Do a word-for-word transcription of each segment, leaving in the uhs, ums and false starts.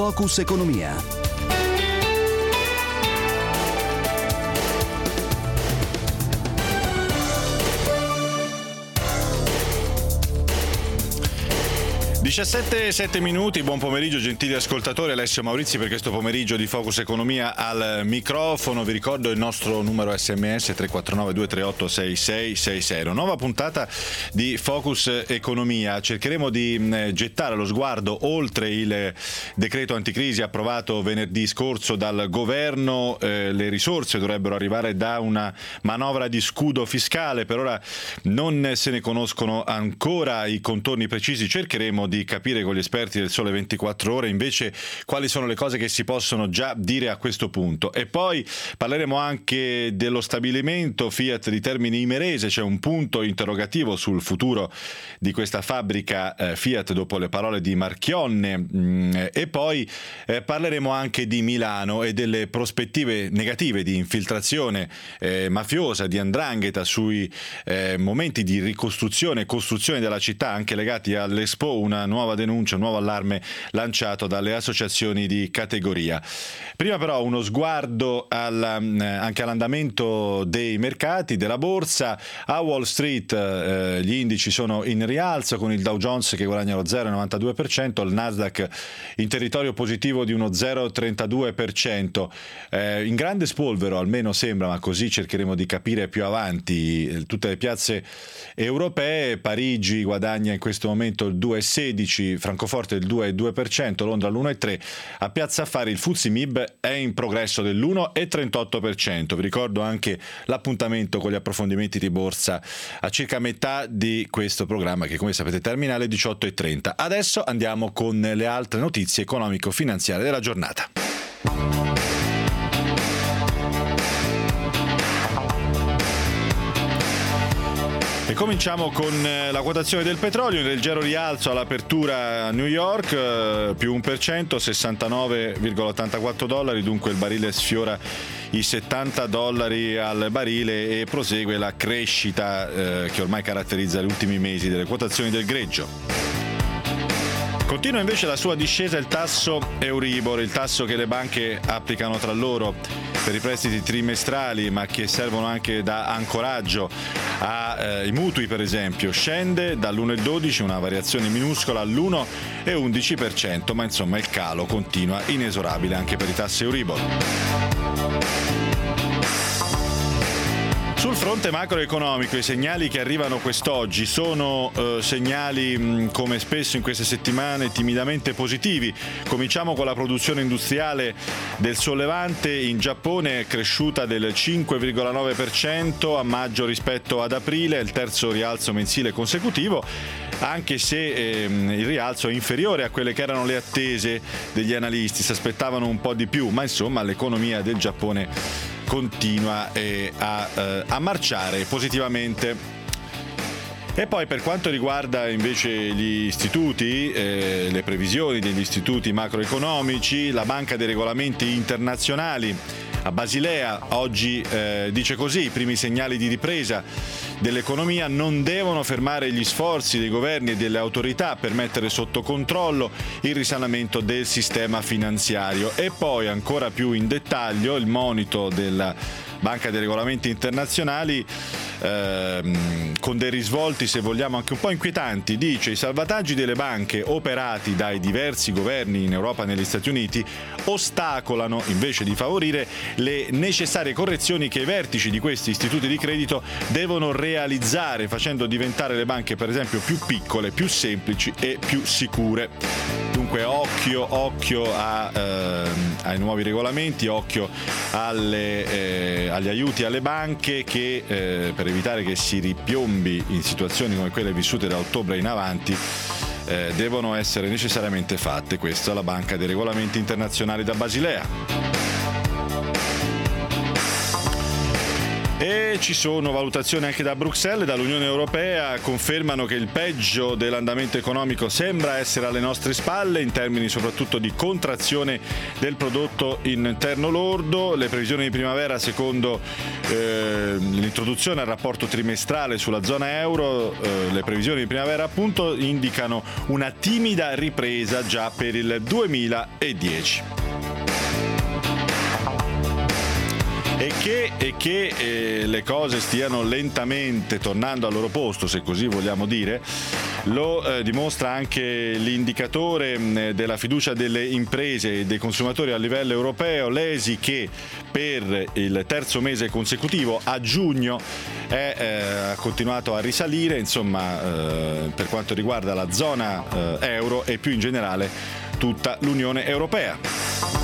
Focus Economia. diciassette e sette minuti, buon pomeriggio gentili ascoltatori, Alessio Maurizi per questo pomeriggio di Focus Economia al microfono. Vi ricordo il nostro numero sms tre quattro nove due tre otto sei sei sei sei. Una nuova puntata di Focus Economia. Cercheremo di gettare lo sguardo oltre il decreto anticrisi approvato venerdì scorso dal governo. Eh, le risorse dovrebbero arrivare da una manovra di scudo fiscale, per ora non se ne conoscono ancora i contorni precisi. Cercheremo di capire con gli esperti del Sole ventiquattro Ore invece quali sono le cose che si possono già dire a questo punto. E poi parleremo anche dello stabilimento Fiat di Termini Imerese. C'è un punto interrogativo sul futuro di questa fabbrica eh, Fiat dopo le parole di Marchionne. Mm, e poi eh, parleremo anche di Milano e delle prospettive negative di infiltrazione eh, mafiosa, di 'ndrangheta sui eh, momenti di ricostruzione e costruzione della città anche legati all'Expo. Una nuova denuncia, un nuovo allarme lanciato dalle associazioni di categoria. Prima però uno sguardo alla, anche all'andamento dei mercati, della borsa. A Wall Street eh, gli indici sono in rialzo con il Dow Jones che guadagna lo zero virgola novantadue per cento, il Nasdaq in territorio positivo di uno zero virgola trentadue per cento. Eh, in grande spolvero almeno sembra, ma così cercheremo di capire più avanti, tutte le piazze europee. Parigi guadagna in questo momento il due virgola sedici, Francoforte il due virgola due per cento, Londra l'uno virgola tre per cento. A Piazza Affari il F T S E M I B è in progresso dell'uno virgola trentotto per cento. Vi ricordo anche l'appuntamento con gli approfondimenti di borsa a circa metà di questo programma che, come sapete, termina alle diciotto e trenta. Adesso andiamo con le altre notizie economico-finanziarie della giornata. E cominciamo con la quotazione del petrolio, nel leggero rialzo all'apertura a New York, più un per cento, sessantanove virgola ottantaquattro dollari, dunque il barile sfiora i settanta dollari al barile e prosegue la crescita eh, che ormai caratterizza gli ultimi mesi delle quotazioni del greggio. Continua invece la sua discesa il tasso Euribor, il tasso che le banche applicano tra loro per i prestiti trimestrali ma che servono anche da ancoraggio ai eh, mutui per esempio. Scende dall'uno virgola dodici, una variazione minuscola, all'uno virgola undici per cento, ma insomma il calo continua inesorabile anche per i tassi Euribor. Sul fronte macroeconomico i segnali che arrivano quest'oggi sono eh, segnali mh, come spesso in queste settimane timidamente positivi. Cominciamo con la produzione industriale del sollevante. In Giappone è cresciuta del cinque virgola nove per cento a maggio rispetto ad aprile, il terzo rialzo mensile consecutivo, anche se ehm, il rialzo è inferiore a quelle che erano le attese degli analisti. Si aspettavano un po' di più, ma insomma l'economia del Giappone continua eh, a, eh, a marciare positivamente. E poi per quanto riguarda invece gli istituti, eh, le previsioni degli istituti macroeconomici, la Banca dei Regolamenti Internazionali a Basilea oggi eh, dice così: i primi segnali di ripresa dell'economia non devono fermare gli sforzi dei governi e delle autorità per mettere sotto controllo il risanamento del sistema finanziario. E poi ancora più in dettaglio il monito della Banca dei Regolamenti Internazionali ehm, con dei risvolti, se vogliamo, anche un po' inquietanti. Dice: i salvataggi delle banche operati dai diversi governi in Europa e negli Stati Uniti ostacolano, invece di favorire, le necessarie correzioni che i vertici di questi istituti di credito devono realizzare, facendo diventare le banche, per esempio, più piccole, più semplici e più sicure. Dunque occhio, occhio a, ehm, ai nuovi regolamenti, occhio alle, eh, agli aiuti alle banche che eh, per evitare che si ripiombi in situazioni come quelle vissute da ottobre in avanti eh, devono essere necessariamente fatte. Questa è la Banca dei Regolamenti Internazionali da Basilea. E ci sono valutazioni anche da Bruxelles, dall'Unione Europea, confermano che il peggio dell'andamento economico sembra essere alle nostre spalle, in termini soprattutto di contrazione del prodotto interno lordo. Le previsioni di primavera, secondo eh, l'introduzione al rapporto trimestrale sulla zona euro, eh, le previsioni di primavera appunto indicano una timida ripresa già per il duemiladieci. E che, e che eh, le cose stiano lentamente tornando al loro posto, se così vogliamo dire, lo eh, dimostra anche l'indicatore mh, della fiducia delle imprese e dei consumatori a livello europeo, l'E S I, che per il terzo mese consecutivo a giugno è, eh, ha continuato a risalire, insomma, eh, per quanto riguarda la zona eh, euro e più in generale tutta l'Unione Europea.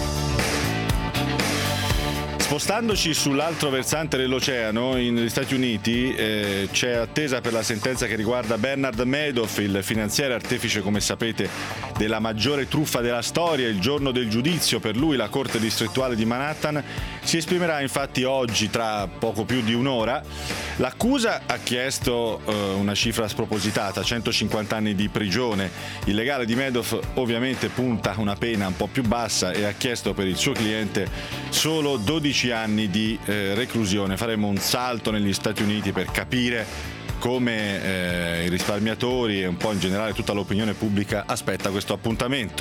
Spostandoci sull'altro versante dell'oceano, negli Stati Uniti, eh, c'è attesa per la sentenza che riguarda Bernard Madoff, il finanziere artefice, come sapete, della maggiore truffa della storia. Il giorno del giudizio per lui la Corte distrettuale di Manhattan si esprimerà infatti oggi, tra poco più di un'ora. L'accusa ha chiesto eh, una cifra spropositata, centocinquanta anni di prigione. Il legale di Madoff ovviamente punta una pena un po' più bassa e ha chiesto per il suo cliente solo dodici anni di eh, reclusione. Faremo un salto negli Stati Uniti per capire come eh, i risparmiatori e un po' in generale tutta l'opinione pubblica aspetta questo appuntamento.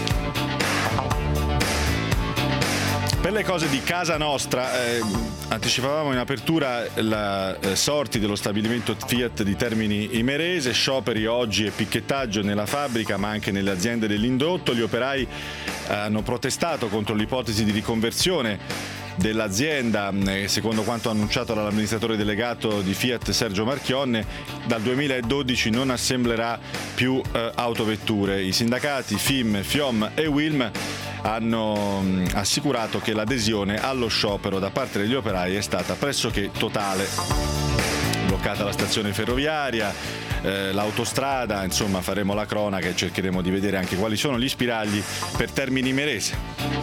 Per le cose di casa nostra, eh, anticipavamo in apertura la eh, sorti dello stabilimento Fiat di Termini Imerese, scioperi oggi e picchettaggio nella fabbrica ma anche nelle aziende dell'indotto. Gli operai eh, hanno protestato contro l'ipotesi di riconversione dell'azienda, eh, secondo quanto annunciato dall'amministratore delegato di Fiat Sergio Marchionne. Dal duemiladodici non assemblerà più eh, autovetture. I sindacati F I M, FIOM e WILM hanno mh, assicurato che l'adesione allo sciopero da parte degli operai è stata pressoché totale. Bloccata la stazione ferroviaria, eh, l'autostrada, insomma faremo la cronaca e cercheremo di vedere anche quali sono gli spiragli per Termini Imerese.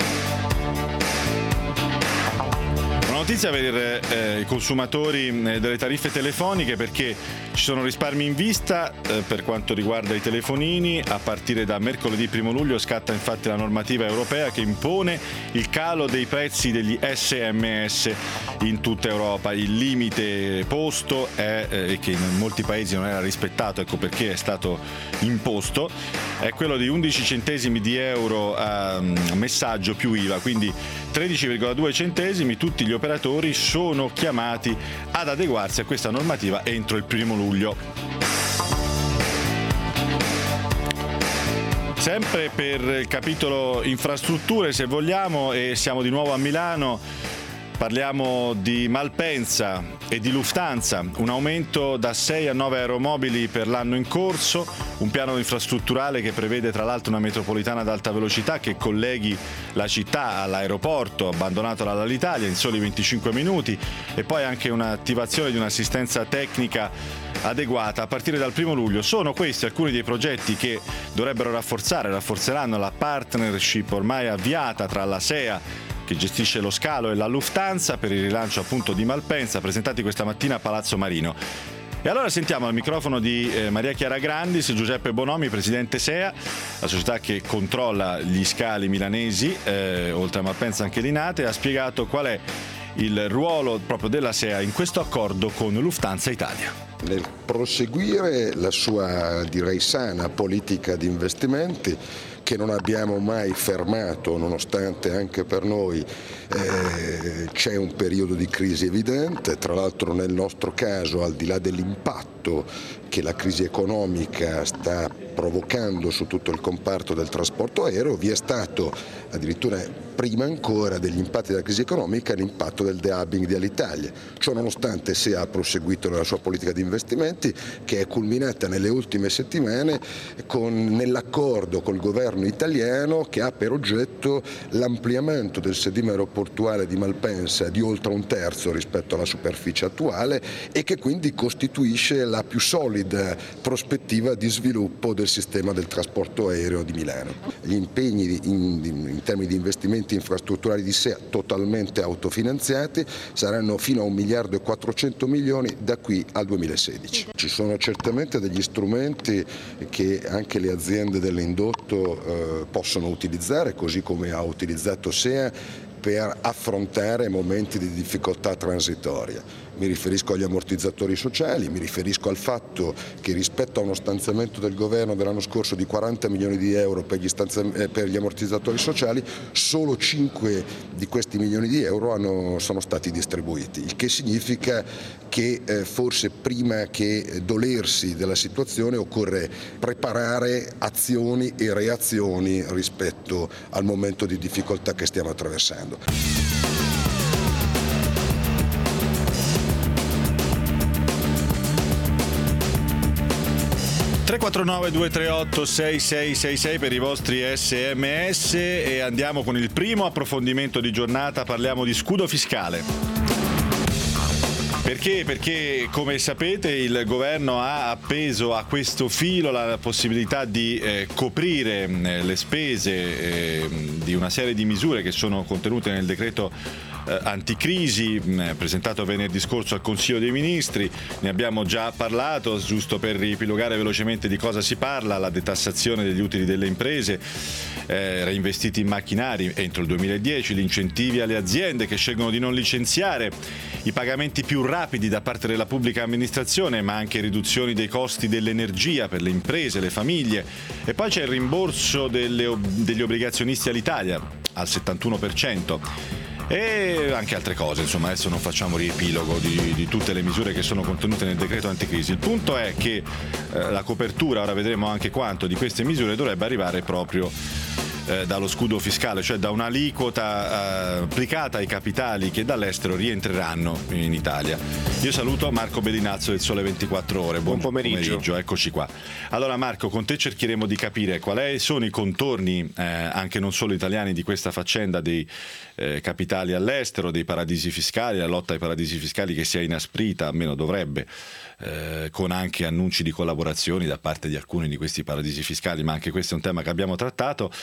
Notizia per eh, i consumatori eh, delle tariffe telefoniche, perché ci sono risparmi in vista eh, per quanto riguarda i telefonini. A partire da mercoledì primo luglio scatta infatti la normativa europea che impone il calo dei prezzi degli S M S in tutta Europa. Il limite posto è, eh, che in molti paesi non era rispettato, ecco perché è stato imposto, è quello di undici centesimi di euro a messaggio più I V A, quindi tredici virgola due centesimi. Tutti gli operatori sono chiamati ad adeguarsi a questa normativa entro il primo luglio. Sempre per il capitolo infrastrutture, se vogliamo, e siamo di nuovo a Milano, parliamo di Malpensa e di Lufthansa, un aumento da sei a nove aeromobili per l'anno in corso, un piano infrastrutturale che prevede tra l'altro una metropolitana ad alta velocità che colleghi la città all'aeroporto abbandonato dall'Alitalia in soli venticinque minuti, e poi anche un'attivazione di un'assistenza tecnica adeguata a partire dal primo luglio. Sono questi alcuni dei progetti che dovrebbero rafforzare, rafforzeranno la partnership ormai avviata tra la S E A, che gestisce lo scalo, e la Lufthansa per il rilancio appunto di Malpensa, presentati questa mattina a Palazzo Marino. E allora sentiamo al microfono di eh, Maria Chiara Grandis Giuseppe Bonomi, presidente S E A, la società che controlla gli scali milanesi, eh, oltre a Malpensa anche Linate. Ha spiegato qual è il ruolo proprio della S E A in questo accordo con Lufthansa Italia. Nel proseguire la sua, direi, sana politica di investimenti, che non abbiamo mai fermato, nonostante anche per noi eh, c'è un periodo di crisi evidente. Tra l'altro nel nostro caso, al di là dell'impatto che la crisi economica sta provocando su tutto il comparto del trasporto aereo, vi è stato addirittura prima ancora degli impatti della crisi economica l'impatto del dehubbing di Alitalia. Ciò nonostante S E A ha proseguito nella sua politica di investimenti, che è culminata nelle ultime settimane con, nell'accordo col governo italiano che ha per oggetto l'ampliamento del sedime aeroportuale di Malpensa di oltre un terzo rispetto alla superficie attuale, e che quindi costituisce la più solida prospettiva di sviluppo del sistema del trasporto aereo di Milano. Gli impegni in, in termini di investimenti infrastrutturali di sé totalmente autofinanziati saranno fino a un miliardo e quattrocento milioni da qui al duemilasedici. Ci sono certamente degli strumenti che anche le aziende dell'indotto eh, possono utilizzare, così come ha utilizzato S E A, per affrontare momenti di difficoltà transitoria. Mi riferisco agli ammortizzatori sociali, mi riferisco al fatto che rispetto a uno stanziamento del governo dell'anno scorso di quaranta milioni di euro per gli, stanzi- per gli ammortizzatori sociali, solo cinque di questi milioni di euro hanno, sono stati distribuiti, il che significa che eh, forse prima che dolersi della situazione occorre preparare azioni e reazioni rispetto al momento di difficoltà che stiamo attraversando. tre quattro nove due tre otto sei sei sei sei per i vostri sms e andiamo con il primo approfondimento di giornata. Parliamo di scudo fiscale. Perché? Perché come sapete il governo ha appeso a questo filo la possibilità di eh, coprire eh, le spese eh, di una serie di misure che sono contenute nel decreto Eh, anticrisi mh, presentato venerdì scorso al Consiglio dei Ministri. Ne abbiamo già parlato, giusto per riepilogare velocemente di cosa si parla: la detassazione degli utili delle imprese eh, reinvestiti in macchinari entro il duemiladieci, gli incentivi alle aziende che scelgono di non licenziare, i pagamenti più rapidi da parte della pubblica amministrazione, ma anche riduzioni dei costi dell'energia per le imprese, le famiglie, e poi c'è il rimborso delle, degli obbligazionisti all'Italia al settantuno per cento. E anche altre cose, insomma adesso non facciamo riepilogo di, di tutte le misure che sono contenute nel decreto anticrisi. Il punto è che eh, la copertura, ora vedremo anche quanto, di queste misure dovrebbe arrivare proprio eh, dallo scudo fiscale, cioè da un'aliquota eh, applicata ai capitali che dall'estero rientreranno in Italia. Io saluto Marco Bellinazzo del Sole ventiquattro Ore. Buon, Buon pomeriggio. pomeriggio, eccoci qua. Allora Marco, con te cercheremo di capire quali sono i contorni, eh, anche non solo italiani, di questa faccenda dei eh, capitali all'estero, dei paradisi fiscali, la lotta ai paradisi fiscali che si è inasprita, almeno dovrebbe, eh, con anche annunci di collaborazioni da parte di alcuni di questi paradisi fiscali, ma anche questo è un tema che abbiamo trattato.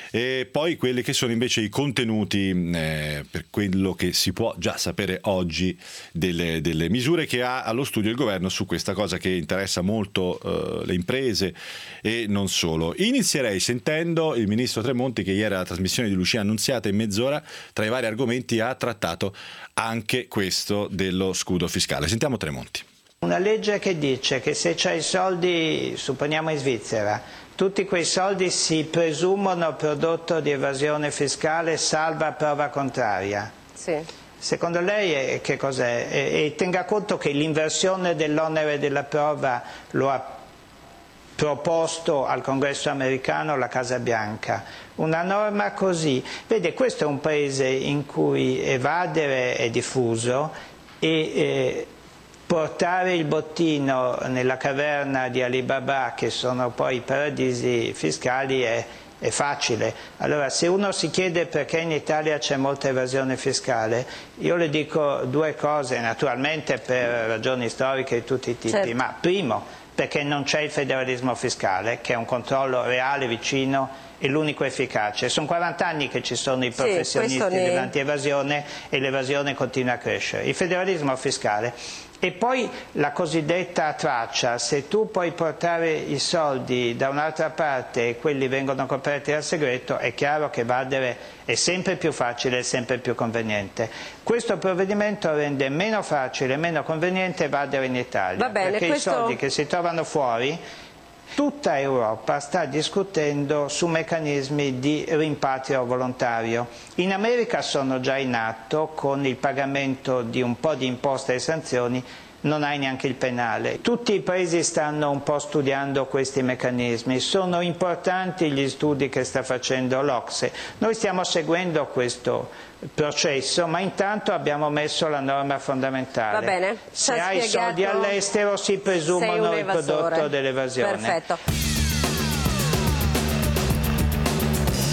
E poi quelli che sono invece i contenuti eh, per quello che si può già sapere oggi delle, delle misure che ha allo studio il governo su questa cosa che interessa molto eh, le imprese e non solo. Inizierei sentendo il ministro Tremonti, che ieri alla trasmissione di Lucia Annunziata in mezz'ora tra i vari argomenti ha trattato anche questo dello scudo fiscale. Sentiamo Tremonti. Una legge che dice che se c'hai i soldi, supponiamo in Svizzera, tutti quei soldi si presumono prodotto di evasione fiscale salva prova contraria. Sì. Secondo lei che cos'è? E, e tenga conto che l'inversione dell'onere della prova lo ha proposto al Congresso americano la Casa Bianca. Una norma così. Vede, questo è un paese in cui evadere è diffuso e eh, portare il bottino nella caverna di Alibaba, che sono poi i paradisi fiscali, è, è facile. Allora, se uno si chiede perché in Italia c'è molta evasione fiscale, io le dico due cose, naturalmente per ragioni storiche di tutti i tipi. Certo. Ma primo, perché non c'è il federalismo fiscale, che è un controllo reale, vicino e l'unico efficace. Sono quaranta anni che ci sono i professionisti sì, ne... dell'antievasione e l'evasione continua a crescere. Il federalismo fiscale. E poi la cosiddetta traccia: se tu puoi portare i soldi da un'altra parte e quelli vengono coperti dal segreto, è chiaro che evadere è sempre più facile e sempre più conveniente. Questo provvedimento rende meno facile e meno conveniente evadere in Italia. Va bene, perché questo... i soldi che si trovano fuori, tutta Europa sta discutendo su meccanismi di rimpatrio volontario. In America sono già in atto, con il pagamento di un po' di imposte e sanzioni non hai neanche il penale. Tutti i paesi stanno un po' studiando questi meccanismi, sono importanti gli studi che sta facendo l'O C S E. Noi stiamo seguendo questo processo, ma intanto abbiamo messo la norma fondamentale. Va bene. Se hai i soldi all'estero si presumono il prodotto dell'evasione. Perfetto. Fin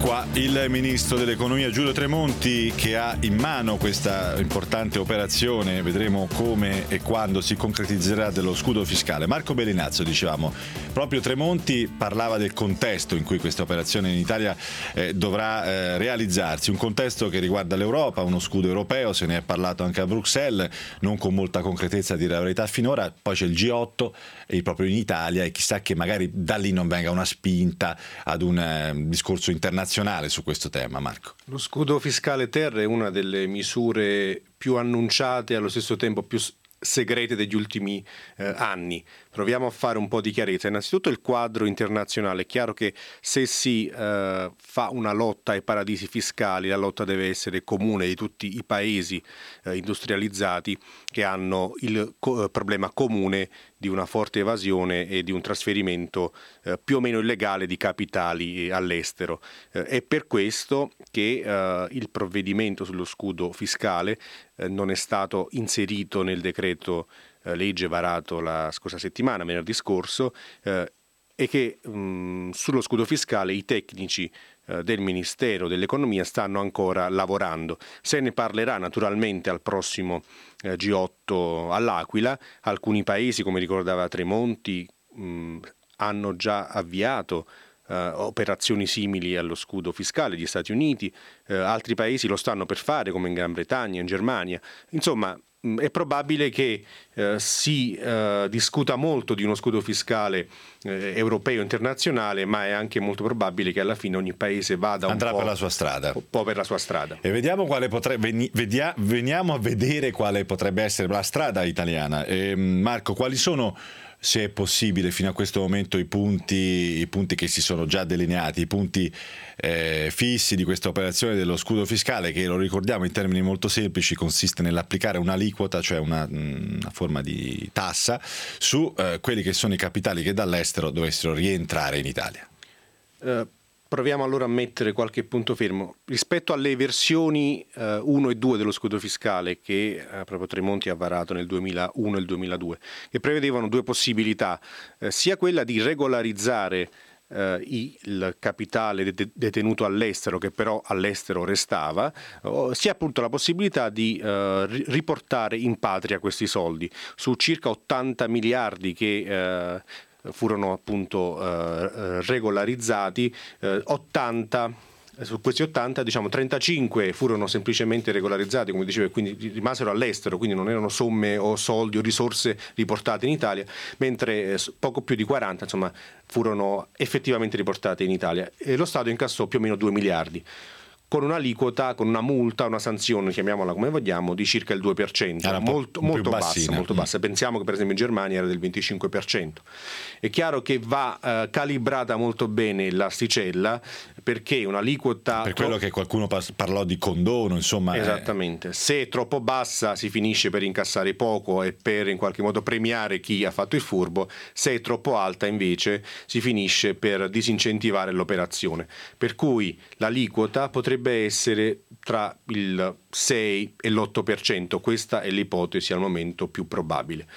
qua il ministro dell'economia Giulio Tremonti, che ha in mano questa importante operazione. Vedremo come e quando si concretizzerà dello scudo fiscale. Marco Bellinazzo, dicevamo, proprio Tremonti parlava del contesto in cui questa operazione in Italia eh, dovrà eh, realizzarsi, un contesto che riguarda l'Europa, uno scudo europeo, se ne è parlato anche a Bruxelles, non con molta concretezza, a dire la verità finora. Poi c'è il G otto e proprio in Italia, e chissà che magari da lì non venga una spinta ad un eh, discorso internazionale su questo tema. Marco. Lo scudo fiscale ter è una delle misure più annunciate e allo stesso tempo più segrete degli ultimi eh, anni. Proviamo a fare un po' di chiarezza. Innanzitutto il quadro internazionale. È chiaro che se si eh, fa una lotta ai paradisi fiscali, la lotta deve essere comune di tutti i paesi eh, industrializzati che hanno il co- problema comune di una forte evasione e di un trasferimento eh, più o meno illegale di capitali eh, all'estero. Eh, è per questo che eh, il provvedimento sullo scudo fiscale eh, non è stato inserito nel decreto eh, legge varato la scorsa settimana, venerdì scorso, eh, e che mh, sullo scudo fiscale i tecnici eh, del Ministero dell'Economia stanno ancora lavorando. Se ne parlerà naturalmente al prossimo eh, G otto all'Aquila. Alcuni paesi, come ricordava Tremonti, mh, hanno già avviato Uh, operazioni simili allo scudo fiscale, gli Stati Uniti, uh, altri paesi lo stanno per fare, come in Gran Bretagna, in Germania. Insomma, mh, è probabile che uh, si uh, discuta molto di uno scudo fiscale uh, europeo internazionale, ma è anche molto probabile che alla fine ogni paese vada andrà un po' per la sua strada. un po' per la sua strada. E vediamo quale potrebbe veni, vedia, veniamo a vedere quale potrebbe essere la strada italiana. E, Marco, quali sono, se è possibile, fino a questo momento i punti, i punti che si sono già delineati, i punti eh, fissi di questa operazione dello scudo fiscale, che, lo ricordiamo in termini molto semplici, consiste nell'applicare un'aliquota, cioè una, una forma di tassa, su eh, quelli che sono i capitali che dall'estero dovessero rientrare in Italia? Uh. Proviamo allora a mettere qualche punto fermo. Rispetto alle versioni eh, uno e due dello scudo fiscale che eh, proprio Tremonti ha varato nel duemilauno e il duemiladue, che prevedevano due possibilità, eh, sia quella di regolarizzare eh, il capitale det- detenuto all'estero, che però all'estero restava, o, sia appunto la possibilità di eh, riportare in patria questi soldi, su circa ottanta miliardi che eh, furono appunto eh, regolarizzati, eh, ottanta, su questi ottanta, diciamo trentacinque furono semplicemente regolarizzati, come dicevo, e quindi rimasero all'estero, quindi non erano somme o soldi o risorse riportate in Italia, mentre eh, poco più di quaranta, insomma, furono effettivamente riportate in Italia, e lo Stato incassò più o meno due miliardi. Con un'aliquota, con una multa, una sanzione, chiamiamola come vogliamo, di circa il due per cento, era molto, molto bassa, molto mm. bassa. Pensiamo che per esempio in Germania era del venticinque per cento. È chiaro che va eh, calibrata molto bene l'asticella, perché un'aliquota... Per quello che qualcuno parlò di condono, insomma... Esattamente. È... Se è troppo bassa si finisce per incassare poco e per in qualche modo premiare chi ha fatto il furbo, se è troppo alta invece si finisce per disincentivare l'operazione. Per cui l'aliquota potrebbe essere tra il sei e l'otto per cento, questa è l'ipotesi al momento più probabile.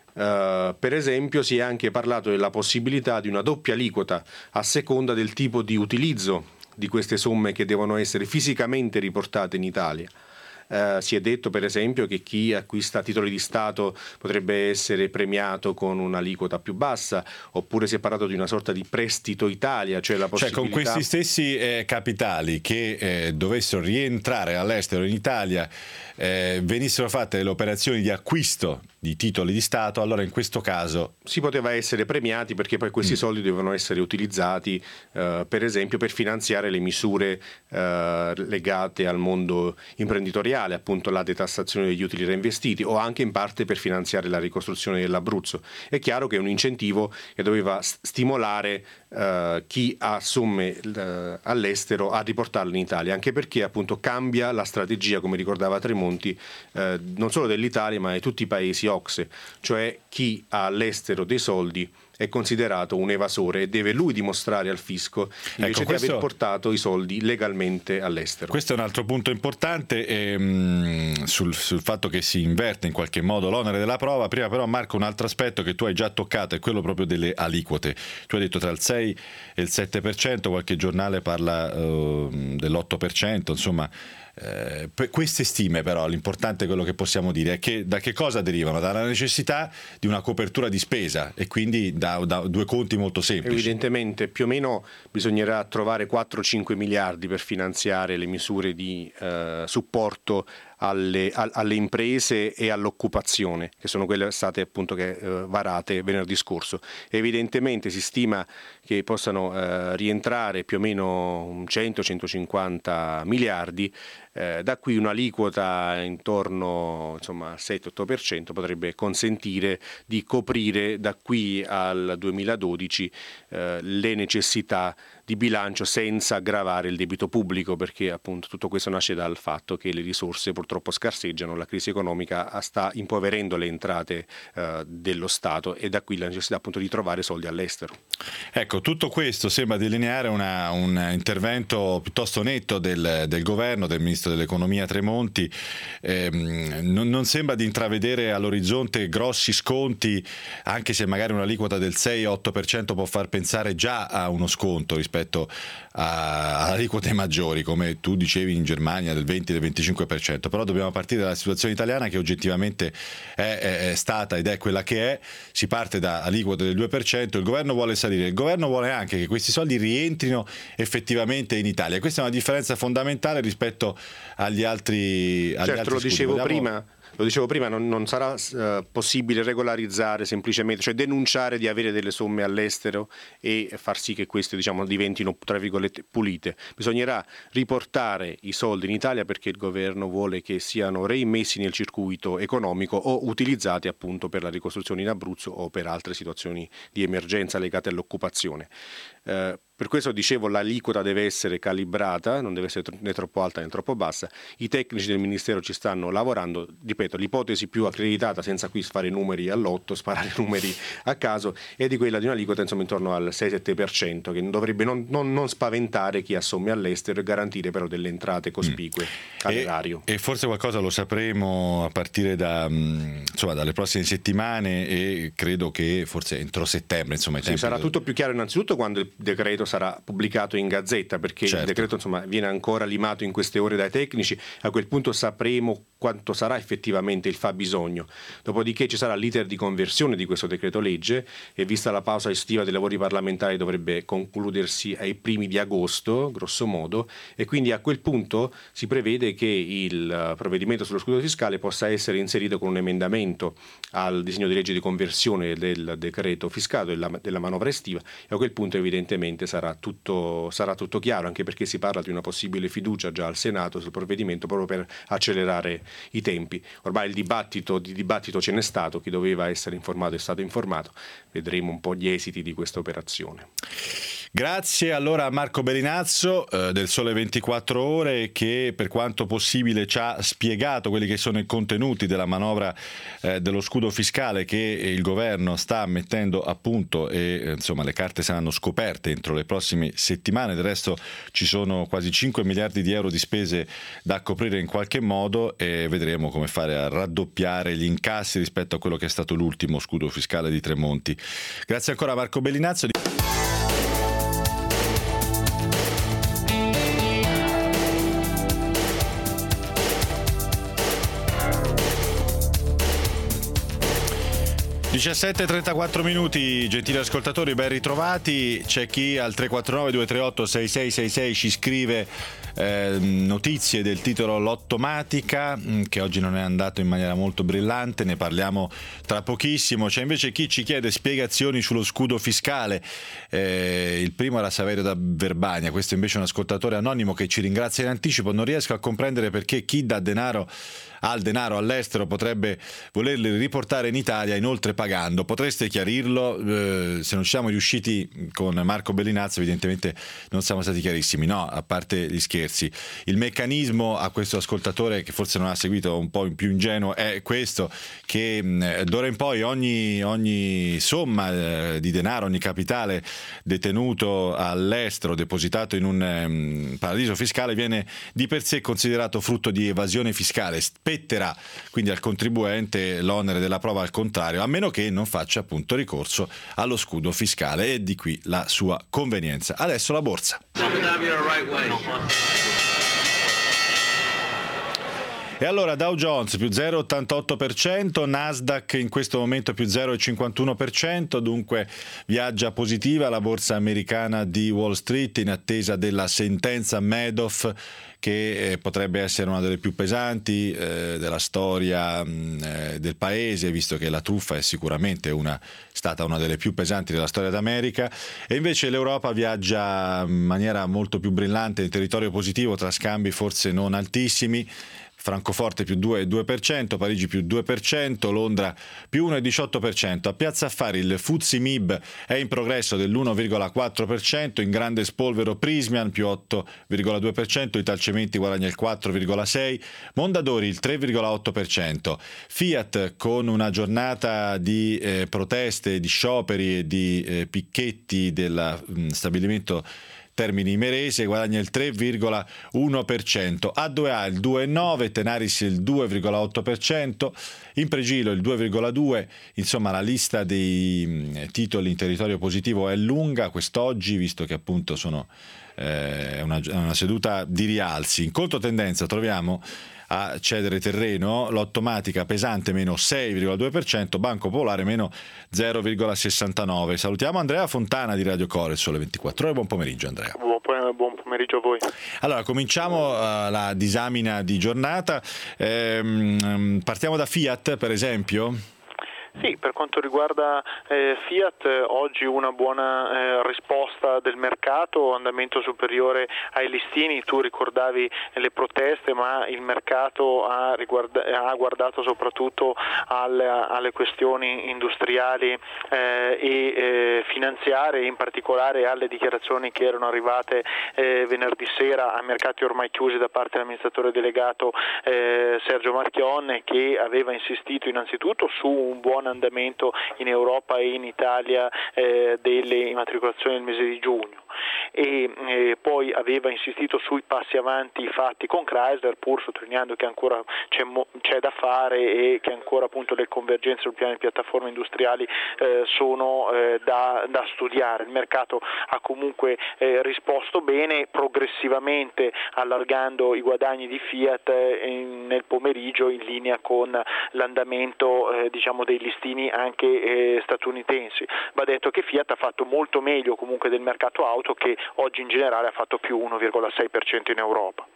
Uh, per esempio si è anche parlato della possibilità di una doppia aliquota a seconda del tipo di utilizzo di queste somme che devono essere fisicamente riportate in Italia. Uh, si è detto per esempio che chi acquista titoli di Stato potrebbe essere premiato con un'aliquota più bassa, oppure si è parlato di una sorta di prestito Italia, cioè la possibilità... Cioè con questi stessi eh, capitali che eh, dovessero rientrare all'estero in Italia, eh, venissero fatte le operazioni di acquisto di titoli di Stato, allora in questo caso... Si poteva essere premiati, perché poi questi mm. soldi devono essere utilizzati eh, per esempio per finanziare le misure eh, legate al mondo imprenditoriale, appunto la detassazione degli utili reinvestiti, o anche in parte per finanziare la ricostruzione dell'Abruzzo. È chiaro che è un incentivo che doveva stimolare eh, chi ha somme eh, all'estero a riportarle in Italia, anche perché appunto cambia la strategia, come ricordava Tremonti, eh, non solo dell'Italia ma di tutti i paesi O C S E, cioè chi ha all'estero dei soldi è considerato un evasore e deve lui dimostrare al fisco invece ecco, questo, di aver portato i soldi legalmente all'estero. Questo è un altro punto importante ehm, sul, sul fatto che si inverte in qualche modo l'onere della prova. Prima però, Marco, un altro aspetto che tu hai già toccato è quello proprio delle aliquote. Tu hai detto tra il sei e il sette per cento, qualche giornale parla eh, dell'otto per cento, insomma. Eh, queste stime però, l'importante è quello che possiamo dire è che da che cosa derivano? Dalla necessità di una copertura di spesa e quindi da, da due conti molto semplici. Evidentemente più o meno bisognerà trovare quattro cinque miliardi per finanziare le misure di eh, supporto alle, a, alle imprese e all'occupazione, che sono quelle state appunto che, eh, varate venerdì scorso. Evidentemente si stima che possano eh, rientrare più o meno cento centocinquanta miliardi. Eh, da qui un'aliquota intorno insomma al sette otto per cento potrebbe consentire di coprire da qui al duemiladodici eh, le necessità di bilancio senza aggravare il debito pubblico, perché appunto tutto questo nasce dal fatto che le risorse purtroppo scarseggiano, la crisi economica sta impoverendo le entrate eh, dello Stato e da qui la necessità appunto di trovare soldi all'estero. Ecco, tutto questo sembra delineare una, un intervento piuttosto netto del, del governo, del ministro dell'economia Tremonti. Eh, non, non sembra di intravedere all'orizzonte grossi sconti, anche se magari un'aliquota del sei otto per cento può far pensare già a uno sconto rispetto a, a aliquote maggiori, come tu dicevi in Germania del venti del venticinque per cento. Però dobbiamo partire dalla situazione italiana, che oggettivamente è, è, è stata ed è quella che è. Si parte da aliquote del due per cento, il governo vuole salire, il governo vuole anche che questi soldi rientrino effettivamente in Italia. Questa è una differenza fondamentale rispetto agli altri, agli certo, altri lo scudi. dicevo Vogliamo... prima. Lo dicevo prima, non, non sarà uh, possibile regolarizzare semplicemente, cioè denunciare di avere delle somme all'estero e far sì che queste diciamo diventino tra virgolette pulite. Bisognerà riportare i soldi in Italia perché il governo vuole che siano reimmessi nel circuito economico o utilizzati appunto per la ricostruzione in Abruzzo o per altre situazioni di emergenza legate all'occupazione. Uh, Per questo dicevo l'aliquota deve essere calibrata, non deve essere né troppo alta né troppo bassa. I tecnici del Ministero ci stanno lavorando, ripeto, l'ipotesi più accreditata, senza qui fare numeri all'otto, sparare numeri a caso, è di quella di un'aliquota insomma intorno al sei sette per cento, che dovrebbe non, non, non spaventare chi ha somme all'estero e garantire però delle entrate cospicue mm. all'erario. E, e forse qualcosa lo sapremo a partire da, insomma, dalle prossime settimane e credo che forse entro settembre. Insomma, i sì, tempi sarà del... tutto più chiaro innanzitutto quando il decreto sarà pubblicato in Gazzetta, perché certo. il decreto insomma viene ancora limato in queste ore dai tecnici. A quel punto sapremo quanto sarà effettivamente il fabbisogno. Dopodiché ci sarà l'iter di conversione di questo decreto legge e vista la pausa estiva dei lavori parlamentari dovrebbe concludersi ai primi di agosto, grosso modo, e quindi a quel punto si prevede che il provvedimento sullo scudo fiscale possa essere inserito con un emendamento al disegno di legge di conversione del decreto fiscale della, della manovra estiva, e a quel punto evidentemente sarà tutto, sarà tutto chiaro, anche perché si parla di una possibile fiducia già al Senato sul provvedimento proprio per accelerare i tempi. Ormai il dibattito, di dibattito ce n'è stato, chi doveva essere informato è stato informato, vedremo un po' gli esiti di questa operazione. Grazie allora a Marco Bellinazzo eh, del Sole ventiquattro Ore, che per quanto possibile ci ha spiegato quelli che sono i contenuti della manovra eh, dello scudo fiscale che il governo sta mettendo a punto e eh, insomma le carte saranno scoperte entro le prossime settimane. Del resto ci sono quasi cinque miliardi di euro di spese da coprire in qualche modo e vedremo come fare a raddoppiare gli incassi rispetto a quello che è stato l'ultimo scudo fiscale di Tremonti. Grazie ancora a Marco Bellinazzo. diciassette e trentaquattro minuti, gentili ascoltatori, ben ritrovati. C'è chi al tre quattro nove due tre otto sei sei sei sei ci scrive eh, notizie del titolo Lottomatica, che oggi non è andato in maniera molto brillante, ne parliamo tra pochissimo. C'è invece chi ci chiede spiegazioni sullo scudo fiscale, eh, il primo era Saverio da Verbania, questo invece è un ascoltatore anonimo che ci ringrazia in anticipo. Non riesco a comprendere perché chi dà denaro al denaro all'estero potrebbe volerli riportare in Italia inoltre pagando. Potreste chiarirlo? Eh, se non ci siamo riusciti con Marco Bellinazzo evidentemente non siamo stati chiarissimi. No, a parte gli scherzi, scherzi. Il meccanismo, a questo ascoltatore che forse non ha seguito, un po' più ingenuo, è questo, che d'ora in poi ogni, ogni somma eh, di denaro, ogni capitale detenuto all'estero, depositato in un um, paradiso fiscale, viene di per sé considerato frutto di evasione fiscale. Spetterà quindi al contribuente l'onere della prova al contrario, a meno che non faccia appunto ricorso allo scudo fiscale, e di qui la sua convenienza. Adesso la borsa. E allora Dow Jones più zero virgola ottantotto per cento, Nasdaq in questo momento più zero virgola cinquantuno per cento, dunque viaggia positiva la borsa americana di Wall Street in attesa della sentenza Madoff, che eh, potrebbe essere una delle più pesanti eh, della storia mh, eh, del paese, visto che la truffa è sicuramente una, stata una delle più pesanti della storia d'America. E invece l'Europa viaggia in maniera molto più brillante in territorio positivo, tra scambi forse non altissimi. Francoforte più due virgola due per cento, Parigi più due per cento, Londra più uno virgola diciotto per cento. A Piazza Affari il F T S E M I B è in progresso dell'uno virgola quattro per cento, in grande spolvero Prysmian più otto virgola due per cento, Italcementi guadagna il quattro virgola sei per cento, Mondadori il tre virgola otto per cento. Fiat, con una giornata di eh, proteste, di scioperi e di eh, picchetti del mh, stabilimento Termini Imerese, guadagna il tre virgola uno per cento, A due A il due virgola nove per cento, Tenaris il due virgola otto per cento, Impregilo il due virgola due per cento. Insomma, la lista dei titoli in territorio positivo è lunga quest'oggi, visto che appunto sono eh, una, una seduta di rialzi. In controtendenza troviamo a cedere terreno l'Ottomatica pesante meno sei virgola due per cento, Banco Popolare meno zero virgola sessantanove per cento. Salutiamo Andrea Fontana di Radio Core, Sole ventiquattro Ore. Buon pomeriggio Andrea. Buon pomeriggio a voi. Allora, cominciamo uh, la disamina di giornata. Ehm, partiamo da Fiat, per esempio. Sì, per quanto riguarda eh, Fiat, oggi una buona eh, risposta del mercato, andamento superiore ai listini. Tu ricordavi le proteste, ma il mercato ha, riguarda- ha guardato soprattutto al, alle questioni industriali eh, e eh, finanziarie, in particolare alle dichiarazioni che erano arrivate eh, venerdì sera a mercati ormai chiusi da parte dell'amministratore delegato eh, Sergio Marchionne, che aveva insistito innanzitutto su un buon andamento in Europa e in Italia eh, delle immatricolazioni nel mese di giugno, e eh, poi aveva insistito sui passi avanti fatti con Chrysler, pur sottolineando che ancora c'è, mo- c'è da fare e che ancora appunto le convergenze sul piano di piattaforme industriali eh, sono eh, da, da studiare. Il mercato ha comunque eh, risposto bene, progressivamente allargando i guadagni di Fiat eh, in, nel pomeriggio, in linea con l'andamento eh, diciamo dei listini anche eh, statunitensi. Va detto che Fiat ha fatto molto meglio comunque del mercato auto, che oggi in generale ha fatto più uno virgola sei per cento in Europa.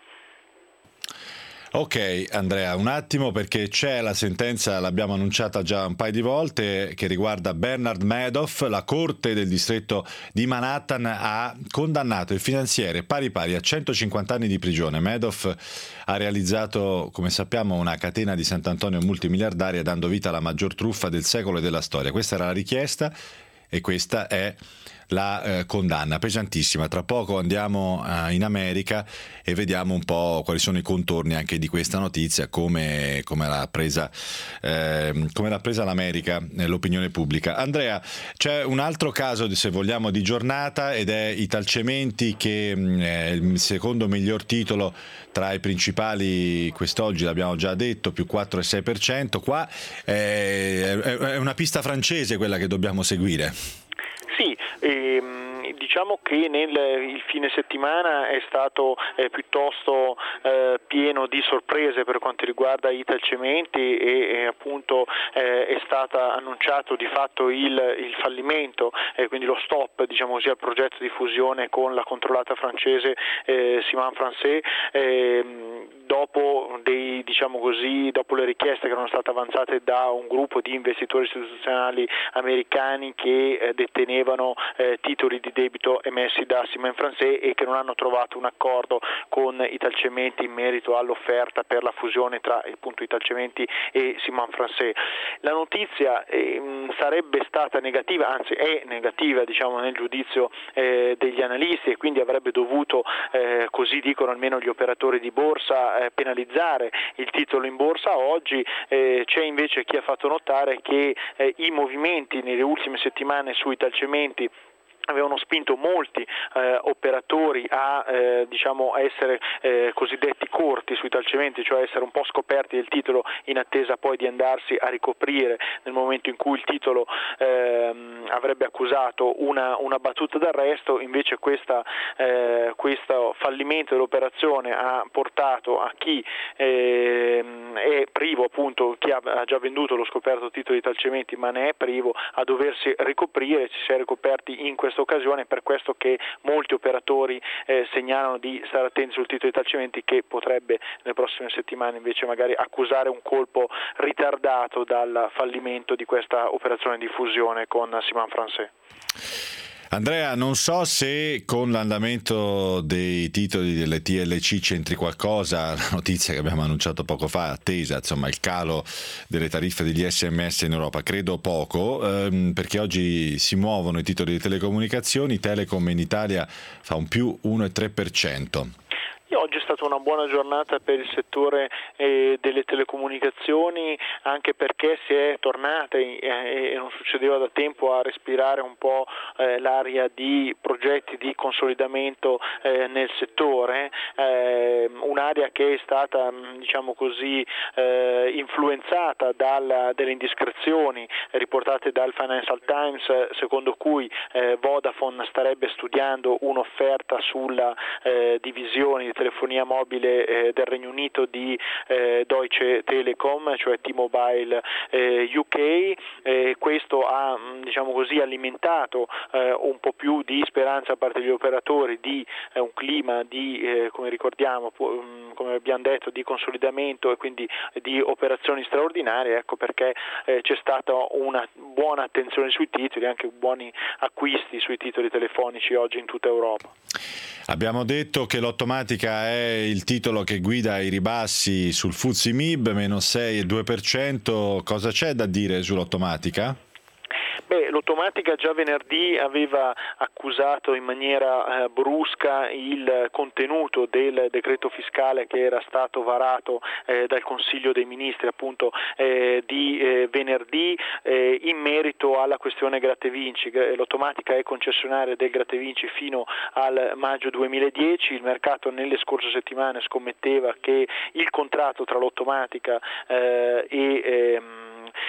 Ok Andrea, un attimo, perché c'è la sentenza, l'abbiamo annunciata già un paio di volte, che riguarda Bernard Madoff. La Corte del distretto di Manhattan ha condannato il finanziere pari pari a centocinquanta anni di prigione. Madoff ha realizzato, come sappiamo, una catena di Sant'Antonio multimiliardaria, dando vita alla maggior truffa del secolo e della storia. Questa era la richiesta e questa è la eh, condanna pesantissima. Tra poco andiamo eh, in America e vediamo un po' quali sono i contorni anche di questa notizia, come, come l'ha presa eh, come l'ha presa l'America nell'opinione pubblica. Andrea, c'è un altro caso, se vogliamo, di giornata, ed è Italcementi, che è il secondo miglior titolo tra i principali quest'oggi, l'abbiamo già detto, più quattro virgola sei per cento. Qua è, è una pista francese quella che dobbiamo seguire. Sì, ehm, diciamo che nel il fine settimana è stato eh, piuttosto eh, pieno di sorprese per quanto riguarda Italcementi, e, e appunto eh, è stata annunciato di fatto il, il fallimento, eh, quindi lo stop, diciamo così, al progetto di fusione con la controllata francese eh, Simon Francais. Eh, dopo dei, diciamo così, dopo le richieste che erano state avanzate da un gruppo di investitori istituzionali americani che eh, detenevano eh, titoli di debito emessi da Ciment Francais e che non hanno trovato un accordo con Italcementi in merito all'offerta per la fusione tra appunto Italcementi e Ciment Francais. La notizia eh, sarebbe stata negativa, anzi è negativa, diciamo, nel giudizio eh, degli analisti, e quindi avrebbe dovuto, eh, così dicono almeno gli operatori di borsa, eh, penalizzare il titolo in borsa. Oggi eh, c'è invece chi ha fatto notare che eh, i movimenti nelle ultime settimane su Italcementi avevano spinto molti eh, operatori a eh, diciamo a essere eh, cosiddetti corti sui Italcementi, cioè essere un po' scoperti del titolo in attesa poi di andarsi a ricoprire nel momento in cui il titolo ehm, avrebbe accusato una, una battuta d'arresto. Invece questa, eh, questo fallimento dell'operazione ha portato a chi ehm, è privo, appunto chi ha, ha già venduto lo scoperto titolo di Italcementi ma ne è privo, a doversi ricoprire. Ci si è ricoperti in questo occasione, per questo che molti operatori eh, segnalano di stare attenti sul titolo di Italcementi, che potrebbe nelle prossime settimane invece magari accusare un colpo ritardato dal fallimento di questa operazione di fusione con Ciment Francais. Andrea, non so se con l'andamento dei titoli delle T L C c'entri qualcosa, la notizia che abbiamo annunciato poco fa, attesa, insomma il calo delle tariffe degli S M S in Europa, credo poco, ehm, perché oggi si muovono i titoli di telecomunicazioni, Telecom in Italia fa un più uno virgola tre per cento. Oggi è stata una buona giornata per il settore eh, delle telecomunicazioni, anche perché si è tornata eh, e non succedeva da tempo a respirare un po' eh, l'aria di progetti di consolidamento eh, nel settore, eh, un'area che è stata, diciamo così, eh, influenzata dalla, dalle indiscrezioni riportate dal Financial Times, secondo cui eh, Vodafone starebbe studiando un'offerta sulla eh, divisione di telefonia mobile eh, del Regno Unito di eh, Deutsche Telekom, cioè T-Mobile eh, U K. Eh, questo ha, diciamo così, alimentato eh, un po' più di speranza da parte degli operatori di eh, un clima di, eh, come ricordiamo, po- come abbiamo detto, di consolidamento e quindi di operazioni straordinarie. Ecco perché eh, c'è stata una buona attenzione sui titoli, anche buoni acquisti sui titoli telefonici oggi in tutta Europa. Abbiamo detto che l'Ottomatica è il titolo che guida i ribassi sul F T S E M I B, meno sei virgola due per cento. Cosa c'è da dire sull'Ottomatica? Beh, l'Ottomatica già venerdì aveva accusato in maniera eh, brusca il contenuto del decreto fiscale che era stato varato eh, dal Consiglio dei Ministri appunto eh, di eh, venerdì eh, in merito alla questione Gratte Vinci. L'Ottomatica è concessionaria del Gratte Vinci fino al maggio duemiladieci. Il mercato nelle scorse settimane scommetteva che il contratto tra l'Ottomatica eh, e ehm,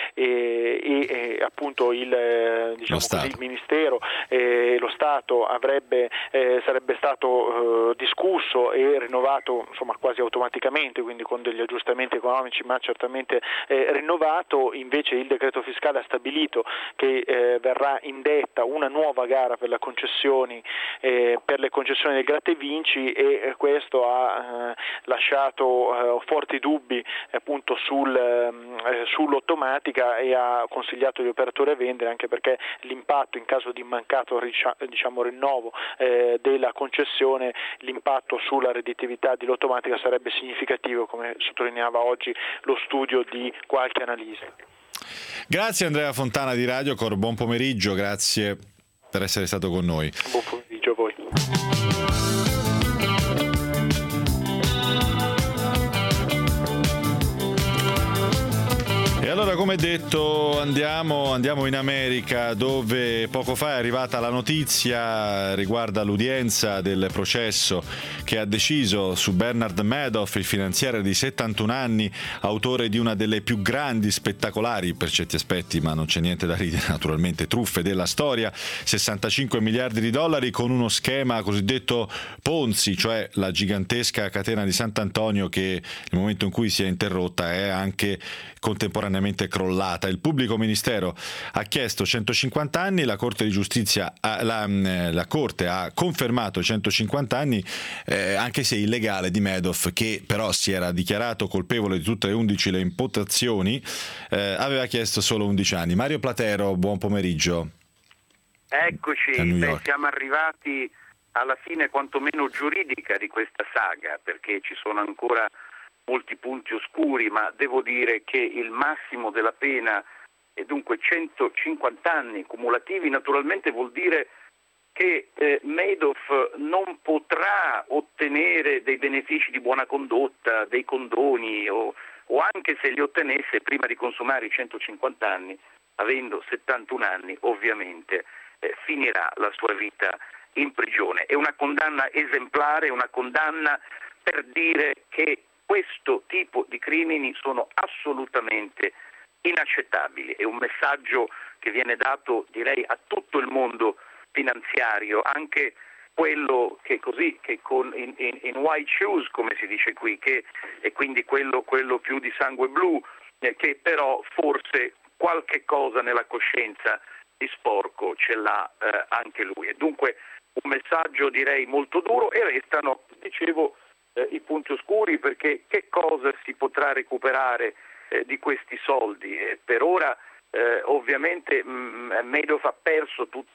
E, e, e appunto il, diciamo così, il Ministero e lo Stato avrebbe, eh, sarebbe stato eh, discusso e rinnovato insomma quasi automaticamente, quindi con degli aggiustamenti economici, ma certamente eh, rinnovato. Invece il decreto fiscale ha stabilito che eh, verrà indetta una nuova gara per le concessioni eh, per le concessioni del Gratte Vinci, e eh, questo ha eh, lasciato eh, forti dubbi appunto sul, eh, sull'Ottomatica, e ha consigliato agli operatori a vendere, anche perché l'impatto in caso di mancato diciamo rinnovo eh, della concessione, l'impatto sulla redditività di l'Ottomatica sarebbe significativo, come sottolineava oggi lo studio di qualche analista. Grazie Andrea Fontana di Radiocor, buon pomeriggio, grazie per essere stato con noi. Buon pomeriggio a voi. E allora, come detto, andiamo, andiamo in America, dove poco fa è arrivata la notizia riguardo all'udienza del processo che ha deciso su Bernard Madoff, il finanziere di settantuno anni, autore di una delle più grandi, spettacolari per certi aspetti, ma non c'è niente da ridere naturalmente, truffe della storia, sessantacinque miliardi di dollari con uno schema cosiddetto Ponzi, cioè la gigantesca catena di Sant'Antonio che nel momento in cui si è interrotta è anche contemporaneamente momentaneamente crollata. Il pubblico ministero ha chiesto centocinquanta anni, la Corte di Giustizia, ha, la, la Corte ha confermato centocinquanta anni, eh, anche se illegale, di Madoff, che però si era dichiarato colpevole di tutte le undici le imputazioni, eh, aveva chiesto solo undici anni. Mario Platero, buon pomeriggio. Eccoci, beh, siamo arrivati alla fine quantomeno giuridica di questa saga, perché ci sono ancora molti punti oscuri, ma devo dire che il massimo della pena è dunque centocinquanta anni cumulativi. Naturalmente vuol dire che eh, Madoff non potrà ottenere dei benefici di buona condotta, dei condoni, o, o anche se li ottenesse prima di consumare i centocinquanta anni, avendo settantuno anni ovviamente, Eh, finirà la sua vita in prigione. È una condanna esemplare, una condanna per dire che questo tipo di crimini sono assolutamente inaccettabili. È un messaggio che viene dato, direi, a tutto il mondo finanziario, anche quello che così che con in, in, in white shoes, come si dice qui, che è quindi quello, quello più di sangue blu, eh, che però forse qualche cosa nella coscienza di sporco ce l'ha eh, anche lui. E dunque un messaggio, direi, molto duro, e restano, dicevo, eh, i punti oscuri, perché che cosa si potrà recuperare eh, di questi soldi? E per ora eh, ovviamente mh, Madoff ha perso tutti,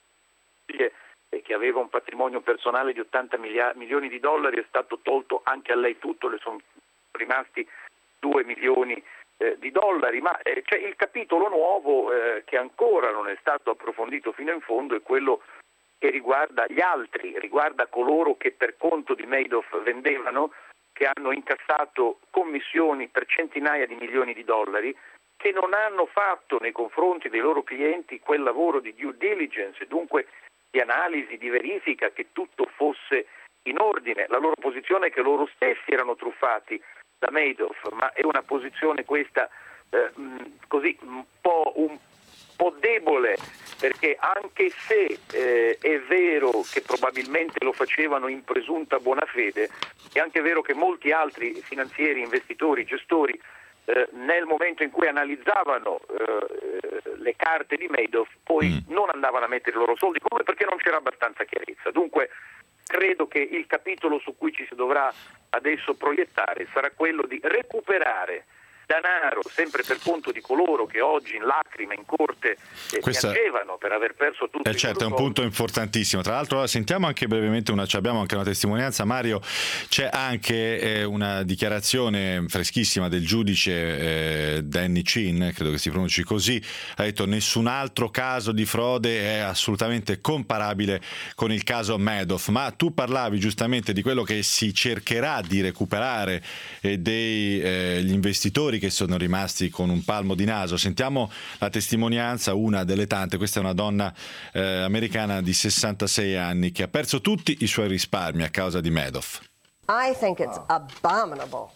eh, che aveva un patrimonio personale di ottanta milioni di dollari, è stato tolto anche a lei tutto, le sono rimasti due milioni Eh, di dollari, ma eh, c'è il capitolo nuovo eh, che ancora non è stato approfondito fino in fondo, è quello che riguarda gli altri, riguarda coloro che per conto di Madoff vendevano, che hanno incassato commissioni per centinaia di milioni di dollari, che non hanno fatto nei confronti dei loro clienti quel lavoro di due diligence, dunque di analisi, di verifica che tutto fosse in ordine. La loro posizione è che loro stessi erano truffati da Madoff, ma è una posizione questa eh, così un po', un po' debole, perché anche se eh, è vero che probabilmente lo facevano in presunta buona fede, è anche vero che molti altri finanzieri, investitori, gestori eh, nel momento in cui analizzavano eh, le carte di Madoff poi mm. non andavano a mettere i loro soldi, come perché non c'era abbastanza chiarezza. Dunque credo che il capitolo su cui ci si dovrà adesso proiettare sarà quello di recuperare denaro, sempre per conto di coloro che oggi in lacrime in corte eh, Questa... piangevano per aver perso tutto. Eh certo, è un punto importantissimo. Tra l'altro sentiamo anche brevemente una, abbiamo anche una testimonianza, Mario. C'è anche eh, una dichiarazione freschissima del giudice eh, Danny Chin, credo che si pronunci così, ha detto: nessun altro caso di frode è assolutamente comparabile con il caso Madoff. Ma tu parlavi giustamente di quello che si cercherà di recuperare e degli eh, investitori che sono rimasti con un palmo di naso. Sentiamo la testimonianza, una delle tante. Questa è una donna eh, americana di sessantasei anni che ha perso tutti i suoi risparmi a causa di Madoff. I think it's abominable.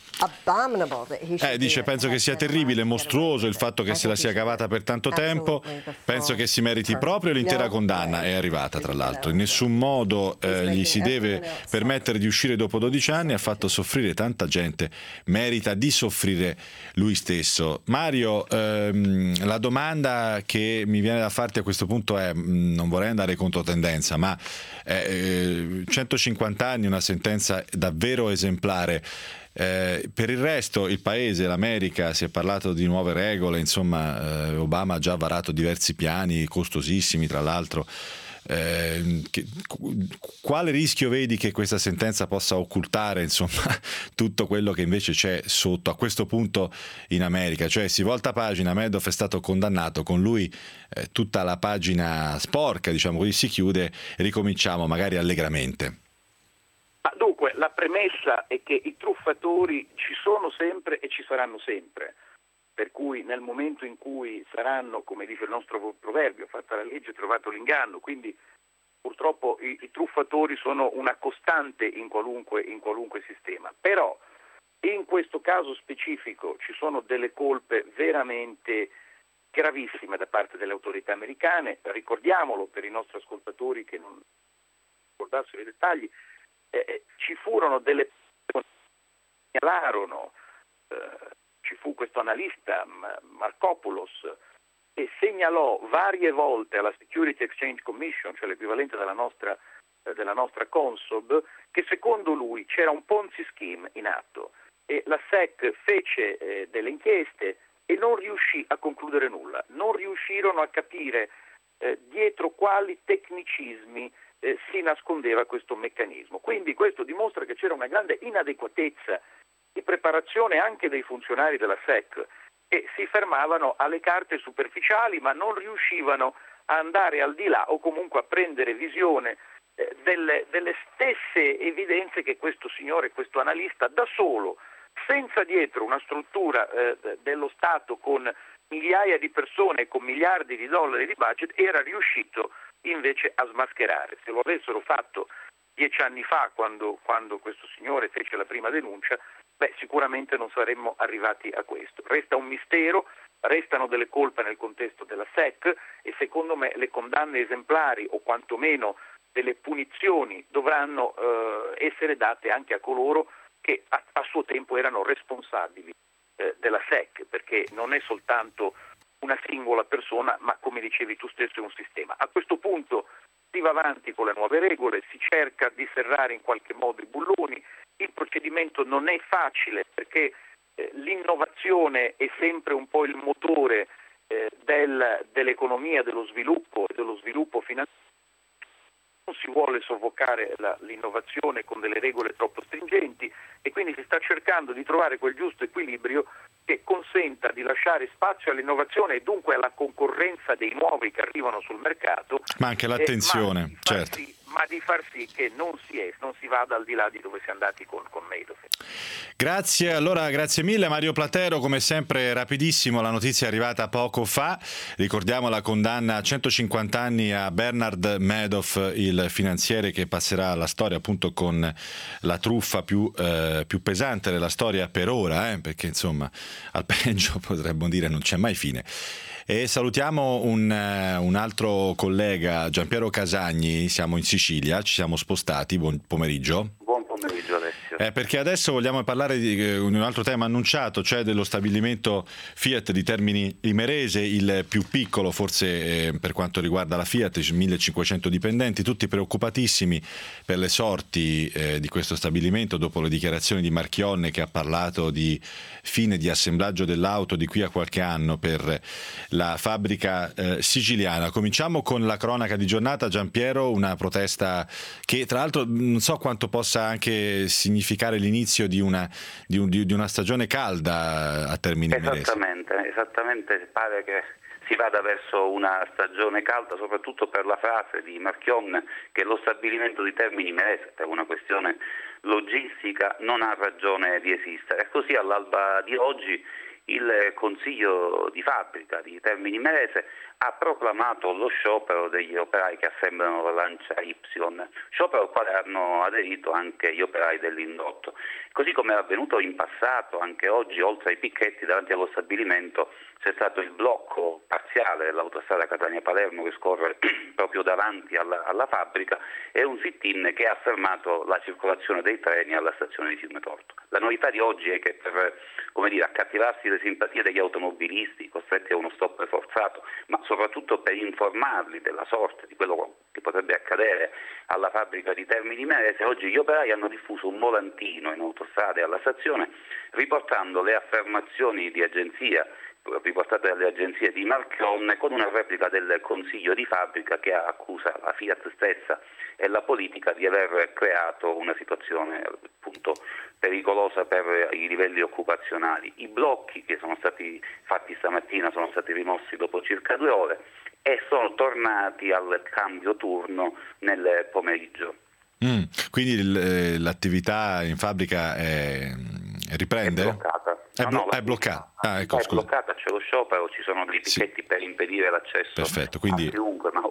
Eh, dice, penso che sia terribile, mostruoso il fatto che se la sia cavata per tanto tempo, penso che si meriti proprio l'intera condanna, è arrivata tra l'altro, in nessun modo eh, gli si deve permettere di uscire dopo dodici anni, ha fatto soffrire tanta gente, merita di soffrire lui stesso. Mario, ehm, la domanda che mi viene da farti a questo punto è, non vorrei andare contro tendenza, ma eh, centocinquanta anni, una sentenza davvero esemplare. Eh, per il resto il paese, l'America, si è parlato di nuove regole, insomma eh, Obama ha già varato diversi piani costosissimi tra l'altro. Eh, che, quale rischio vedi che questa sentenza possa occultare, insomma, tutto quello che invece c'è sotto a questo punto in America? Cioè si volta pagina, Madoff è stato condannato, con lui eh, tutta la pagina sporca, diciamo così, si chiude e ricominciamo magari allegramente. Dunque, la premessa è che i truffatori ci sono sempre e ci saranno sempre, per cui nel momento in cui saranno, come dice il nostro proverbio, fatta la legge, trovato l'inganno, quindi purtroppo i, i truffatori sono una costante in qualunque, in qualunque sistema. Però in questo caso specifico ci sono delle colpe veramente gravissime da parte delle autorità americane, ricordiamolo per i nostri ascoltatori che non ricordassero i dettagli. Eh, ci furono delle segnalarono, eh, ci fu questo analista Markopoulos, e segnalò varie volte alla Security Exchange Commission, cioè l'equivalente della nostra, eh, della nostra Consob, che secondo lui c'era un Ponzi scheme in atto e la S E C fece eh, delle inchieste e non riuscì a concludere nulla, non riuscirono a capire eh, dietro quali tecnicismi eh, si nascondeva questo meccanismo. Quindi questo dimostra che c'era una grande inadeguatezza di preparazione anche dei funzionari della S E C, che si fermavano alle carte superficiali ma non riuscivano a andare al di là o comunque a prendere visione eh, delle, delle stesse evidenze che questo signore, questo analista da solo, senza dietro una struttura eh, dello Stato con migliaia di persone e con miliardi di dollari di budget, era riuscito invece a smascherare. Se lo avessero fatto dieci anni fa, quando, quando questo signore fece la prima denuncia, beh, sicuramente non saremmo arrivati a questo. Resta un mistero, restano delle colpe nel contesto della S E C e secondo me le condanne esemplari o quantomeno delle punizioni dovranno eh, essere date anche a coloro che a, a suo tempo erano responsabili eh, della S E C, perché non è soltanto una singola persona, ma come dicevi tu stesso è un sistema. A questo punto si va avanti con le nuove regole, si cerca di serrare in qualche modo i bulloni. Il procedimento non è facile perché eh, l'innovazione è sempre un po' il motore eh, del, dell'economia, dello sviluppo e dello sviluppo finanziario. Non si vuole soffocare la, l'innovazione con delle regole troppo stringenti e quindi si sta cercando di trovare quel giusto equilibrio che consenta di lasciare spazio all'innovazione e dunque alla concorrenza dei nuovi che arrivano sul mercato. Ma anche l'attenzione, eh, ma certo. Sì, ma di far sì che non si, è, non si vada al di là di dove si è andati con, con Madoff. Grazie, allora grazie mille Mario Platero, come sempre rapidissimo, la notizia è arrivata poco fa, ricordiamo la condanna a centocinquanta anni a Bernard Madoff, il finanziere che passerà alla storia appunto con la truffa più, eh, più pesante della storia per ora, eh, perché insomma al peggio potremmo dire non c'è mai fine. E salutiamo un, un altro collega, Giampiero Casagni, siamo in Sicilia, ci siamo spostati, buon pomeriggio. Buon pomeriggio Alessio. Eh, perché adesso vogliamo parlare di un altro tema annunciato, cioè dello stabilimento Fiat di Termini Imerese, il più piccolo forse eh, per quanto riguarda la Fiat, millecinquecento dipendenti, tutti preoccupatissimi per le sorti eh, di questo stabilimento dopo le dichiarazioni di Marchionne, che ha parlato di fine di assemblaggio dell'auto di qui a qualche anno per la fabbrica eh, siciliana. Cominciamo con la cronaca di giornata, Giampiero, una protesta che tra l'altro non so quanto possa anche significare l'inizio di una, di un, di una stagione calda a Termini Imerese. Esattamente, esattamente, pare che si vada verso una stagione calda, soprattutto per la frase di Marchionne che lo stabilimento di Termini Imerese, per una questione logistica, non ha ragione di esistere. E così all'alba di oggi il Consiglio di fabbrica di Termini Imerese ha proclamato lo sciopero degli operai che assemblano la Lancia Y, sciopero al quale hanno aderito anche gli operai dell'indotto. Così come è avvenuto in passato, anche oggi, oltre ai picchetti davanti allo stabilimento, c'è stato il blocco parziale dell'autostrada Catania-Palermo che scorre proprio davanti alla, alla fabbrica e un sit-in che ha fermato la circolazione dei treni alla stazione di Fiumetorto. La novità di oggi è che per, come dire, accattivarsi le simpatie degli automobilisti costretti a uno stop forzato, ma soprattutto per informarli della sorte di quello che potrebbe accadere alla fabbrica di Termini Imerese, oggi gli operai hanno diffuso un volantino in autostrada e alla stazione riportando le affermazioni di agenzia riportate dalle agenzie di Marchionne con una replica del Consiglio di fabbrica che accusa la Fiat stessa e la politica di aver creato una situazione appunto pericolosa per i livelli occupazionali. I blocchi che sono stati fatti stamattina sono stati rimossi dopo circa due ore e sono tornati al cambio turno nel pomeriggio. Mm, quindi l'attività in fabbrica è, riprende? È bloccata. È, blo- no, no, è bloccata. Ah, ecco, è bloccata, c'è lo sciopero, ci sono dei picchetti sì. per impedire l'accesso Perfetto, quindi... a chiunque, ma ovviamente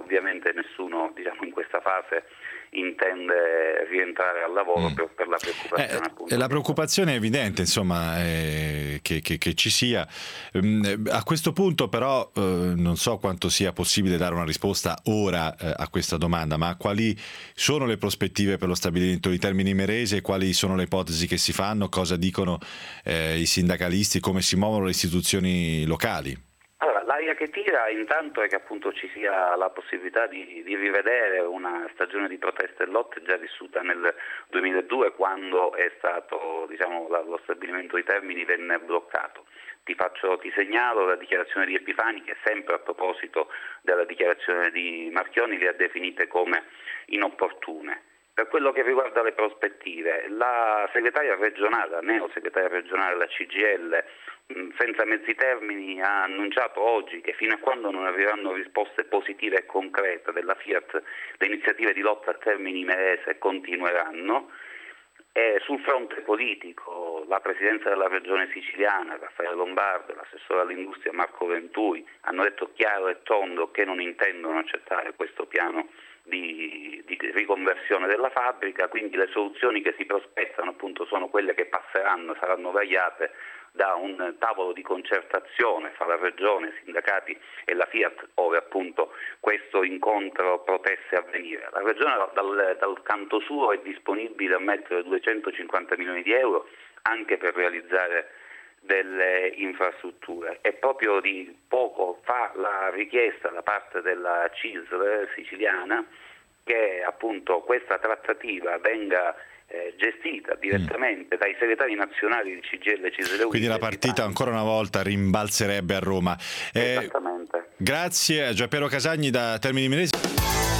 evidentemente nessuno, diciamo, in questa fase intende rientrare al lavoro mm. per, per la preoccupazione. Eh, appunto. La preoccupazione è evidente, insomma, eh, che, che, che ci sia. Um, a questo punto però eh, non so quanto sia possibile dare una risposta ora eh, a questa domanda, ma quali sono le prospettive per lo stabilimento di Termini Imerese, quali sono le ipotesi che si fanno, cosa dicono eh, i sindacalisti, come si muovono le istituzioni locali? Allora, l'aria che tira intanto è che appunto ci sia la possibilità di, di rivedere una stagione di proteste e lotte già vissuta nel duemiladue, quando è stato, diciamo, lo stabilimento di Termini venne bloccato. Ti, faccio, ti segnalo la dichiarazione di Epifani, che sempre a proposito della dichiarazione di Marchionne le ha definite come inopportune. Per quello che riguarda le prospettive, la segretaria regionale, la neo segretaria regionale della C G I L, senza mezzi termini, ha annunciato oggi che fino a quando non arriveranno risposte positive e concrete della Fiat, le iniziative di lotta a Termini Imerese continueranno. E sul fronte politico, la presidenza della regione siciliana, Raffaele Lombardo, e l'assessore all'industria Marco Venturi hanno detto chiaro e tondo che non intendono accettare questo piano Di, di riconversione della fabbrica, quindi le soluzioni che si prospettano appunto sono quelle che passeranno, saranno vagliate da un tavolo di concertazione fra la Regione, sindacati e la Fiat, ove appunto questo incontro potesse avvenire. La Regione dal, dal canto suo è disponibile a mettere duecentocinquanta milioni di euro anche per realizzare delle infrastrutture, e proprio di poco fa la richiesta da parte della C I S L siciliana che appunto questa trattativa venga eh, gestita direttamente mm. dai segretari nazionali di C G I L e C I S L. Quindi la partita ancora una volta rimbalzerebbe a Roma. Eh, Esattamente. Grazie a Gianpiero Casagni da Termini Imerese.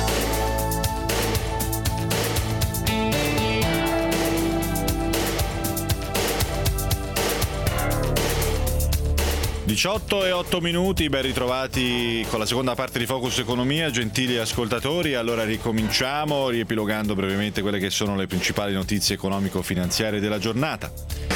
diciotto e otto minuti, ben ritrovati con la seconda parte di Focus Economia, gentili ascoltatori. Allora ricominciamo riepilogando brevemente quelle che sono le principali notizie economico-finanziarie della giornata.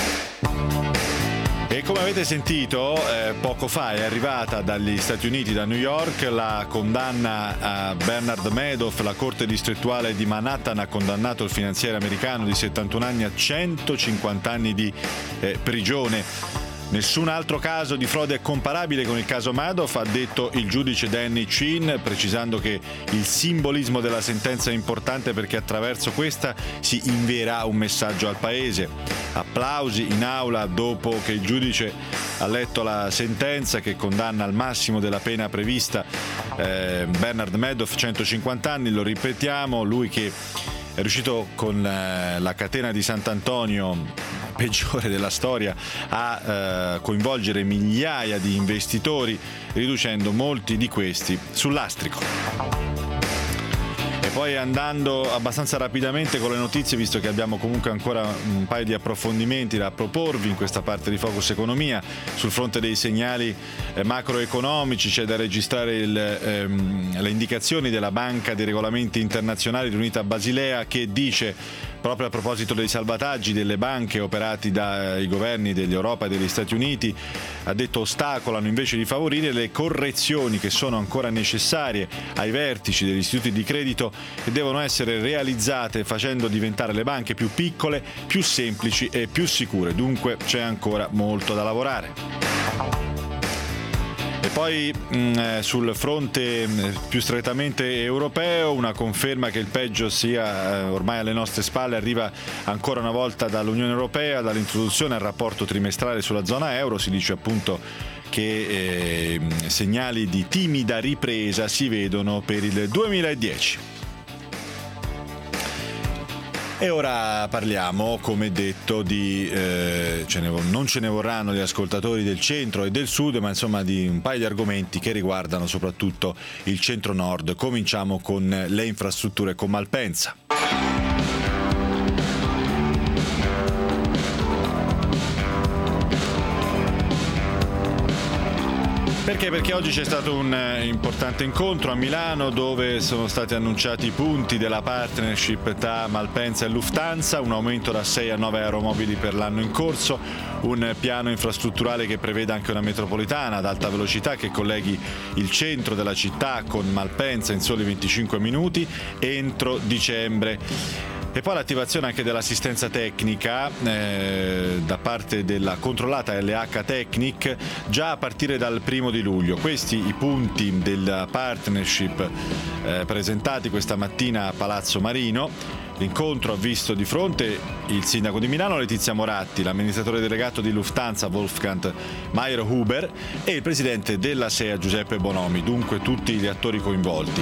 E come avete sentito, eh, poco fa è arrivata dagli Stati Uniti, da New York, la condanna a Bernard Madoff. La Corte distrettuale di Manhattan ha condannato il finanziere americano di settantuno anni a centocinquanta anni di eh, prigione. Nessun altro caso di frode è comparabile con il caso Madoff, ha detto il giudice Danny Chin, precisando che il simbolismo della sentenza è importante perché attraverso questa si invierà un messaggio al paese. Applausi in aula dopo che il giudice ha letto la sentenza che condanna al massimo della pena prevista eh, Bernard Madoff, centocinquanta anni, lo ripetiamo, lui che è riuscito con eh, la catena di Sant'Antonio, peggiore della storia, a eh, coinvolgere migliaia di investitori, riducendo molti di questi sul lastrico. E poi andando abbastanza rapidamente con le notizie, visto che abbiamo comunque ancora un paio di approfondimenti da proporvi in questa parte di Focus Economia, sul fronte dei segnali eh, macroeconomici c'è da registrare il, ehm, le indicazioni della Banca dei Regolamenti Internazionali riunita a Basilea, che dice, proprio a proposito dei salvataggi delle banche operati dai governi dell'Europa e degli Stati Uniti, ha detto ostacolano invece di favorire le correzioni che sono ancora necessarie ai vertici degli istituti di credito e devono essere realizzate facendo diventare le banche più piccole, più semplici e più sicure. Dunque c'è ancora molto da lavorare. E poi mh, sul fronte mh, più strettamente europeo, una conferma che il peggio sia eh, ormai alle nostre spalle arriva ancora una volta dall'Unione Europea, dall'introduzione al rapporto trimestrale sulla zona euro. Si dice appunto che eh, segnali di timida ripresa si vedono per il duemiladieci. E ora parliamo, come detto, di eh, ce ne, non ce ne vorranno gli ascoltatori del centro e del sud, ma insomma di un paio di argomenti che riguardano soprattutto il centro-nord. Cominciamo con le infrastrutture, con Malpensa. Perché? Perché oggi c'è stato un importante incontro a Milano dove sono stati annunciati i punti della partnership tra Malpensa e Lufthansa, un aumento da sei a nove aeromobili per l'anno in corso, un piano infrastrutturale che prevede anche una metropolitana ad alta velocità che colleghi il centro della città con Malpensa in soli venticinque minuti entro dicembre. E poi l'attivazione anche dell'assistenza tecnica eh, da parte della controllata L H Technic già a partire dal primo di luglio. Questi i punti della partnership eh, presentati questa mattina a Palazzo Marino. L'incontro ha visto di fronte il sindaco di Milano Letizia Moratti, l'amministratore delegato di Lufthansa Wolfgang Mayer-Huber e il presidente della S E A Giuseppe Bonomi, dunque tutti gli attori coinvolti.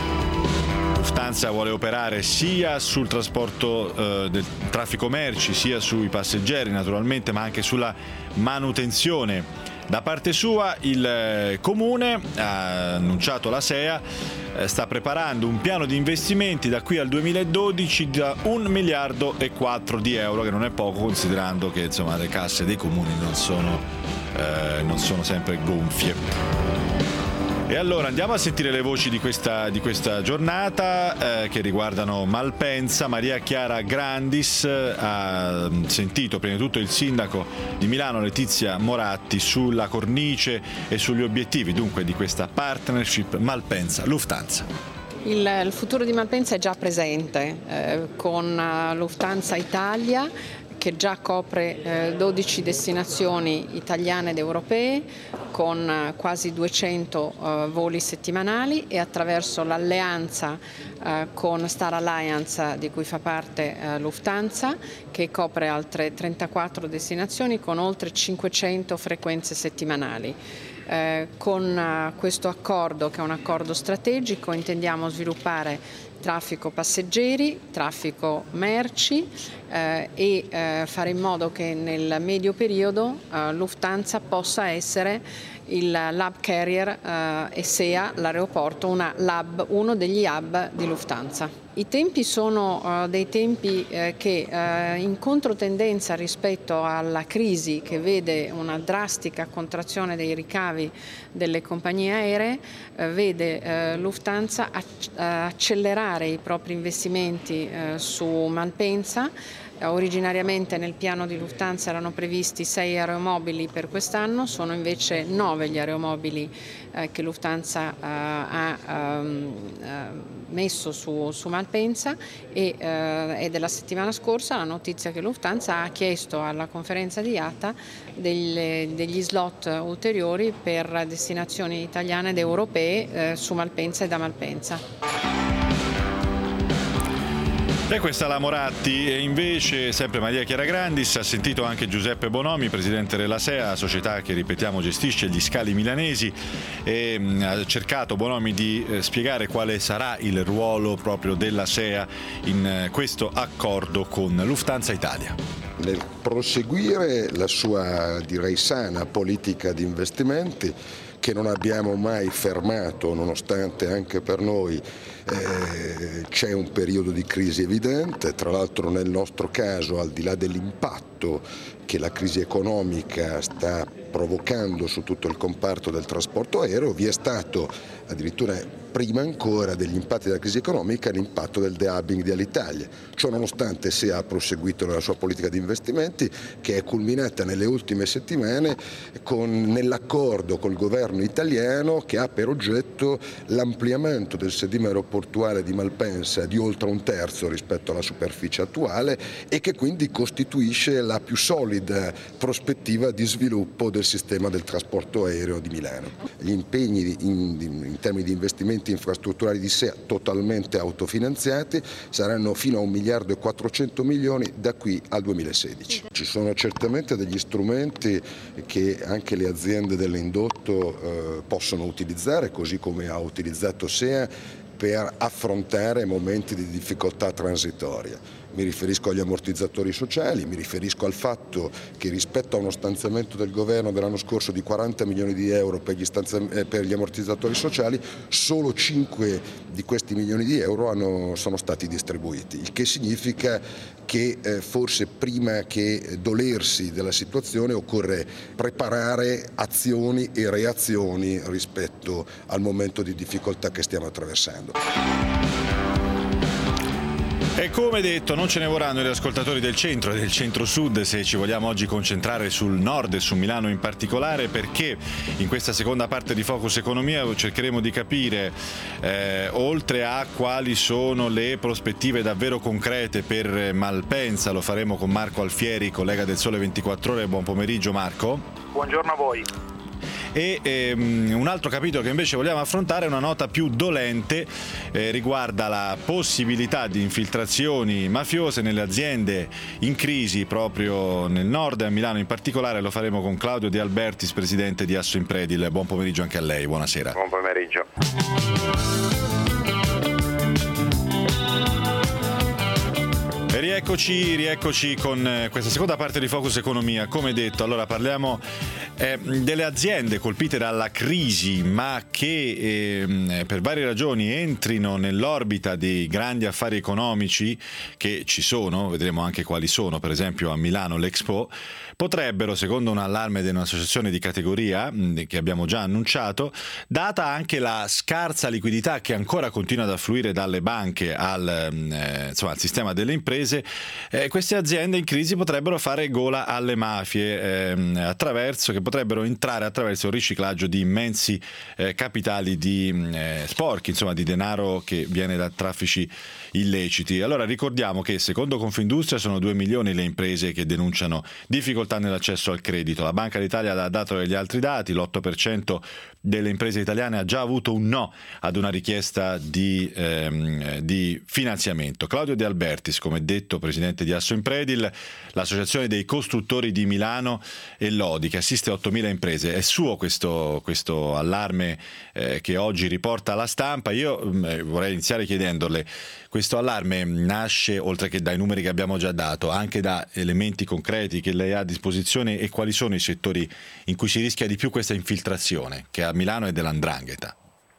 Lufthansa vuole operare sia sul trasporto eh, del traffico merci, sia sui passeggeri naturalmente, ma anche sulla manutenzione. Da parte sua il Comune, ha annunciato la S E A, eh, sta preparando un piano di investimenti da qui al duemiladodici da un miliardo e quattro di euro, che non è poco considerando che insomma, le casse dei comuni non sono, eh, non sono sempre gonfie. E allora andiamo a sentire le voci di questa, di questa giornata eh, che riguardano Malpensa. Maria Chiara Grandis eh, ha sentito prima di tutto il sindaco di Milano Letizia Moratti sulla cornice e sugli obiettivi dunque di questa partnership Malpensa-Lufthansa. Il, il futuro di Malpensa è già presente eh, con Lufthansa Italia, che già copre eh, dodici destinazioni italiane ed europee con eh, quasi duecento eh, voli settimanali, e attraverso l'alleanza eh, con Star Alliance di cui fa parte eh, Lufthansa, che copre altre trentaquattro destinazioni con oltre cinquecento frequenze settimanali. Eh, con uh, questo accordo, che è un accordo strategico, intendiamo sviluppare traffico passeggeri, traffico merci eh, e eh, fare in modo che nel medio periodo eh, Lufthansa possa essere il lab carrier eh, e S E A, l'aeroporto, una lab, uno degli hub di Lufthansa. I tempi sono uh, dei tempi eh, che uh, in controtendenza rispetto alla crisi, che vede una drastica contrazione dei ricavi delle compagnie aeree, uh, vede uh, Lufthansa ac- accelerare i propri investimenti uh, su Malpensa. Originariamente nel piano di Lufthansa erano previsti sei aeromobili per quest'anno, sono invece nove gli aeromobili eh, che Lufthansa eh, ha um, uh, messo su, su Malpensa e eh, è della settimana scorsa la notizia che Lufthansa ha chiesto alla conferenza di I A T A delle, degli slot ulteriori per destinazioni italiane ed europee eh, su Malpensa e da Malpensa. E questa la Moratti. E invece sempre Maria Chiara Grandis ha sentito anche Giuseppe Bonomi, presidente della S E A, società che ripetiamo gestisce gli scali milanesi, e mh, ha cercato Bonomi di eh, spiegare quale sarà il ruolo proprio della S E A in eh, questo accordo con Lufthansa Italia. Nel proseguire la sua, direi, sana politica di investimenti, che non abbiamo mai fermato, nonostante anche per noi eh, c'è un periodo di crisi evidente. Tra l'altro nel nostro caso, al di là dell'impatto che la crisi economica sta provocando su tutto il comparto del trasporto aereo, vi è stato addirittura prima ancora degli impatti della crisi economica l'impatto del dehubbing di Alitalia. Ciò nonostante S E A ha proseguito nella sua politica di investimenti, che è culminata nelle ultime settimane con, nell'accordo col governo italiano, che ha per oggetto l'ampliamento del sedime aeroportuale di Malpensa di oltre un terzo rispetto alla superficie attuale, e che quindi costituisce la più solida prospettiva di sviluppo del sistema del trasporto aereo di Milano. Gli impegni in, in termini di investimenti infrastrutturali di S E A totalmente autofinanziati saranno fino a un miliardo e quattrocento milioni da qui al duemilasedici. Ci sono certamente degli strumenti che anche le aziende dell'indotto eh, possono utilizzare, così come ha utilizzato S E A, per affrontare momenti di difficoltà transitoria. mi riferisco agli ammortizzatori sociali, mi riferisco al fatto che rispetto a uno stanziamento del governo dell'anno scorso di quaranta milioni di euro per gli, stanzi- eh, per gli ammortizzatori sociali, solo cinque di questi milioni di euro hanno, sono stati distribuiti, il che significa che eh, forse prima che dolersi della situazione occorre preparare azioni e reazioni rispetto al momento di difficoltà che stiamo attraversando. E come detto, non ce ne vorranno gli ascoltatori del centro e del centro-sud se ci vogliamo oggi concentrare sul nord e su Milano in particolare, perché in questa seconda parte di Focus Economia cercheremo di capire, eh, oltre a quali sono le prospettive davvero concrete per Malpensa. Lo faremo con Marco Alfieri, collega del Sole ventiquattro Ore. Buon pomeriggio Marco. Buongiorno a voi. E ehm, un altro capitolo che invece vogliamo affrontare è una nota più dolente, eh, riguarda la possibilità di infiltrazioni mafiose nelle aziende in crisi proprio nel nord e a Milano in particolare. Lo faremo con Claudio De Albertis, presidente di Assoimpredil. Buon pomeriggio anche a lei, buonasera. Buon pomeriggio. E rieccoci, rieccoci con questa seconda parte di Focus Economia. Come detto, allora parliamo eh, delle aziende colpite dalla crisi, ma che eh, per varie ragioni entrino nell'orbita dei grandi affari economici che ci sono, vedremo anche quali sono, per esempio a Milano l'Expo, potrebbero, secondo un allarme di un'associazione di categoria che abbiamo già annunciato, data anche la scarsa liquidità che ancora continua ad affluire dalle banche al, eh, insomma, al sistema delle imprese, eh, queste aziende in crisi potrebbero fare gola alle mafie, eh, attraverso, che potrebbero entrare attraverso il riciclaggio di immensi eh, capitali di eh, sporchi, insomma di denaro che viene da traffici illeciti. Allora ricordiamo che secondo Confindustria sono due milioni le imprese che denunciano difficoltà nell'accesso al credito. La Banca d'Italia ha dato degli altri dati, l'otto per cento delle imprese italiane ha già avuto un no ad una richiesta di, ehm, di finanziamento. Claudio De Albertis, come detto, presidente di Assoimpredil, l'associazione dei costruttori di Milano e Lodi, che assiste ottomila imprese. È suo questo, questo allarme eh, che oggi riporta la stampa. Io eh, vorrei iniziare chiedendole, questo allarme nasce, oltre che dai numeri che abbiamo già dato, anche da elementi concreti che lei ha a disposizione, e quali sono i settori in cui si rischia di più questa infiltrazione, che a Milano è dell''ndrangheta?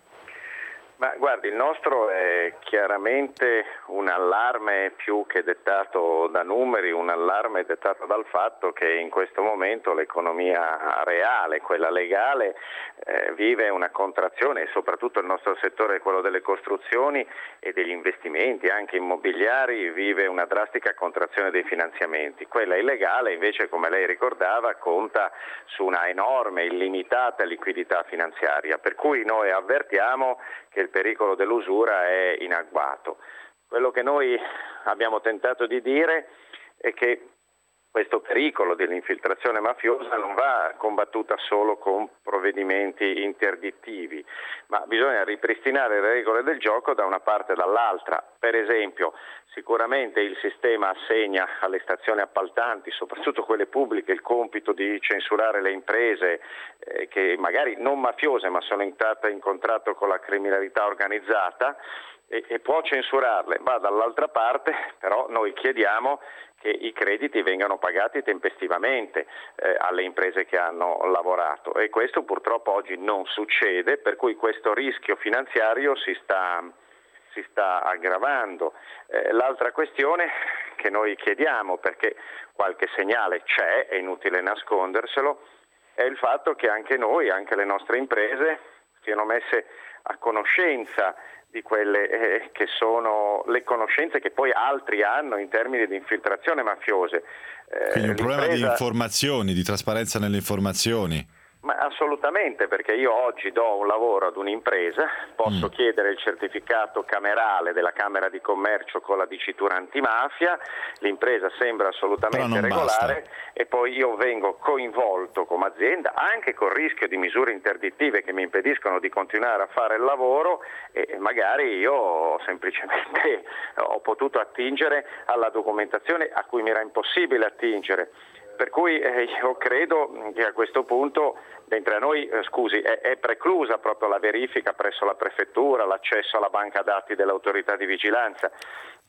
Ma guardi, il nostro è chiaramente un allarme più che dettato da numeri, un allarme dettato dal fatto che in questo momento l'economia reale, quella legale, eh, vive una contrazione, e soprattutto il nostro settore, quello delle costruzioni e degli investimenti anche immobiliari, vive una drastica contrazione dei finanziamenti. Quella illegale invece, come lei ricordava, conta su una enorme, illimitata liquidità finanziaria, per cui noi avvertiamo che il pericolo dell'usura è in agguato. Quello che noi abbiamo tentato di dire è che questo pericolo dell'infiltrazione mafiosa non va combattuta solo con provvedimenti interdittivi, ma bisogna ripristinare le regole del gioco da una parte e dall'altra. Per esempio, sicuramente il sistema assegna alle stazioni appaltanti, soprattutto quelle pubbliche, il compito di censurare le imprese eh, che magari non mafiose ma sono entrate in contratto con la criminalità organizzata, e, e può censurarle, ma dall'altra parte però noi chiediamo che i crediti vengano pagati tempestivamente eh, alle imprese che hanno lavorato, e questo purtroppo oggi non succede, per cui questo rischio finanziario si sta, si sta aggravando. Eh, l'altra questione che noi chiediamo, perché qualche segnale c'è, è inutile nasconderselo, è il fatto che anche noi, anche le nostre imprese siano messe a conoscenza di quelle eh, che sono le conoscenze che poi altri hanno in termini di infiltrazione mafiose. Eh, Quindi un problema di informazioni, di trasparenza nelle informazioni. Ma assolutamente, perché io oggi do un lavoro ad un'impresa, posso mm. chiedere il certificato camerale della Camera di Commercio con la dicitura antimafia, l'impresa sembra assolutamente regolare basta. E poi io vengo coinvolto come azienda, anche col rischio di misure interdittive che mi impediscono di continuare a fare il lavoro, e magari io semplicemente ho potuto attingere alla documentazione a cui mi era impossibile attingere. Per cui eh, io credo che a questo punto, mentre a noi, eh, scusi, è, è preclusa proprio la verifica presso la prefettura, l'accesso alla banca dati dell'autorità di vigilanza,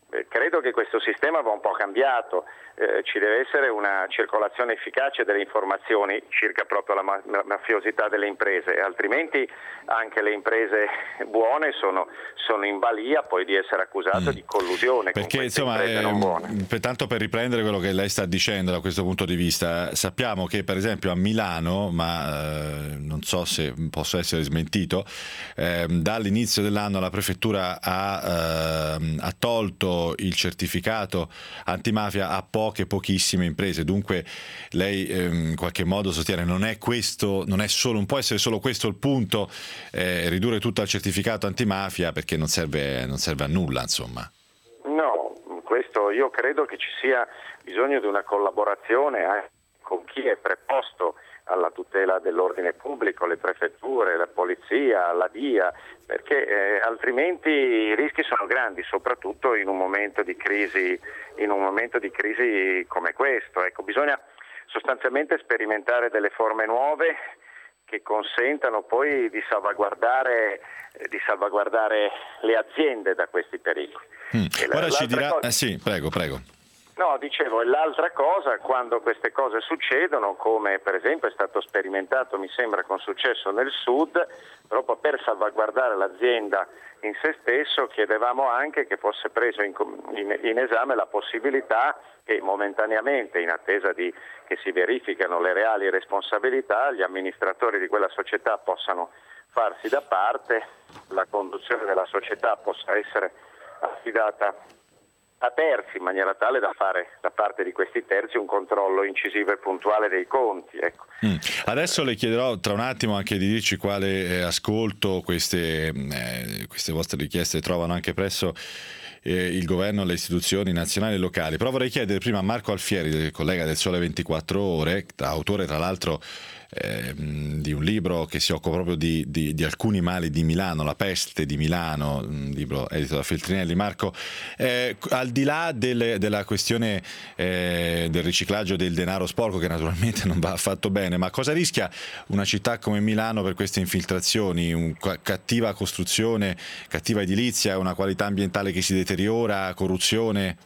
Credo che questo sistema va un po' cambiato, eh, ci deve essere una circolazione efficace delle informazioni circa proprio la ma- mafiosità delle imprese, altrimenti anche le imprese buone sono, sono in balia poi di essere accusate mm. di collusione perché, con queste insomma, imprese non buone. Eh, tanto per riprendere quello che lei sta dicendo da questo punto di vista, sappiamo che per esempio a Milano, ma eh, non so se posso essere smentito, eh, dall'inizio dell'anno la prefettura ha, eh, ha tolto il certificato antimafia a poche pochissime imprese, dunque lei eh, in qualche modo sostiene non è questo, non è solo, non può essere solo questo il punto, eh, ridurre tutto al certificato antimafia, perché non serve, non serve a nulla, insomma. No, questo io credo che ci sia bisogno di una collaborazione anche con chi è preposto alla tutela dell'ordine pubblico, le prefetture, la polizia, la D I A, perché eh, altrimenti i rischi sono grandi, soprattutto in un momento di crisi, in un momento di crisi come questo. Ecco, bisogna sostanzialmente sperimentare delle forme nuove che consentano poi di salvaguardare, eh, di salvaguardare le aziende da questi pericoli. Mm. Ora ci dirà, cosa... eh, sì, prego, prego. No, dicevo, e l'altra cosa, quando queste cose succedono, come per esempio è stato sperimentato, mi sembra, con successo nel Sud, proprio per salvaguardare l'azienda in se stesso, chiedevamo anche che fosse preso in, in, in esame la possibilità che momentaneamente, in attesa di che si verificano le reali responsabilità, gli amministratori di quella società possano farsi da parte, la conduzione della società possa essere affidata a terzi, in maniera tale da fare da parte di questi terzi un controllo incisivo e puntuale dei conti. Ecco. Mm. Adesso le chiederò tra un attimo anche di dirci quale eh, ascolto queste, eh, queste vostre richieste trovano anche presso eh, il governo e le istituzioni nazionali e locali. Però vorrei chiedere prima a Marco Alfieri, collega del Sole ventiquattro Ore, autore tra l'altro Eh, di un libro che si occupa proprio di, di, di alcuni mali di Milano, La peste di Milano, un libro edito da Feltrinelli. Marco, eh, al di là delle, della questione eh, del riciclaggio del denaro sporco, che naturalmente non va affatto bene, ma cosa rischia una città come Milano per queste infiltrazioni? Un, cattiva costruzione, cattiva edilizia, una qualità ambientale che si deteriora, corruzione?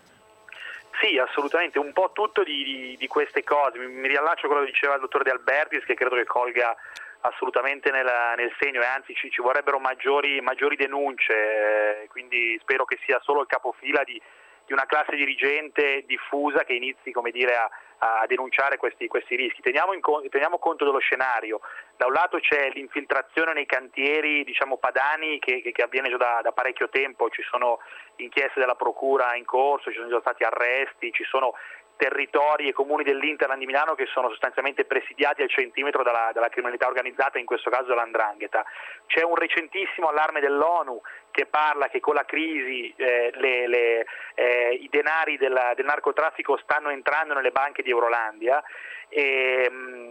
Sì, assolutamente, un po' tutto di, di, di queste cose. Mi, mi riallaccio a quello che diceva il dottor De Albertis, che credo che colga assolutamente nel, nel segno, e anzi ci, ci vorrebbero maggiori, maggiori denunce, eh, quindi spero che sia solo il capofila di, di una classe dirigente diffusa che inizi, come dire, a, a denunciare questi, questi rischi. Teniamo, in, teniamo conto dello scenario. Da un lato c'è l'infiltrazione nei cantieri, diciamo, padani che, che, che avviene già da, da parecchio tempo, ci sono inchieste della procura in corso, ci sono già stati arresti, ci sono territori e comuni dell'Interland di Milano che sono sostanzialmente presidiati al centimetro dalla, dalla criminalità organizzata, in questo caso dall''ndrangheta. C'è un recentissimo allarme dell'ONU che parla che con la crisi eh, le, le, eh, i denari della, del narcotraffico stanno entrando nelle banche di Eurolandia e,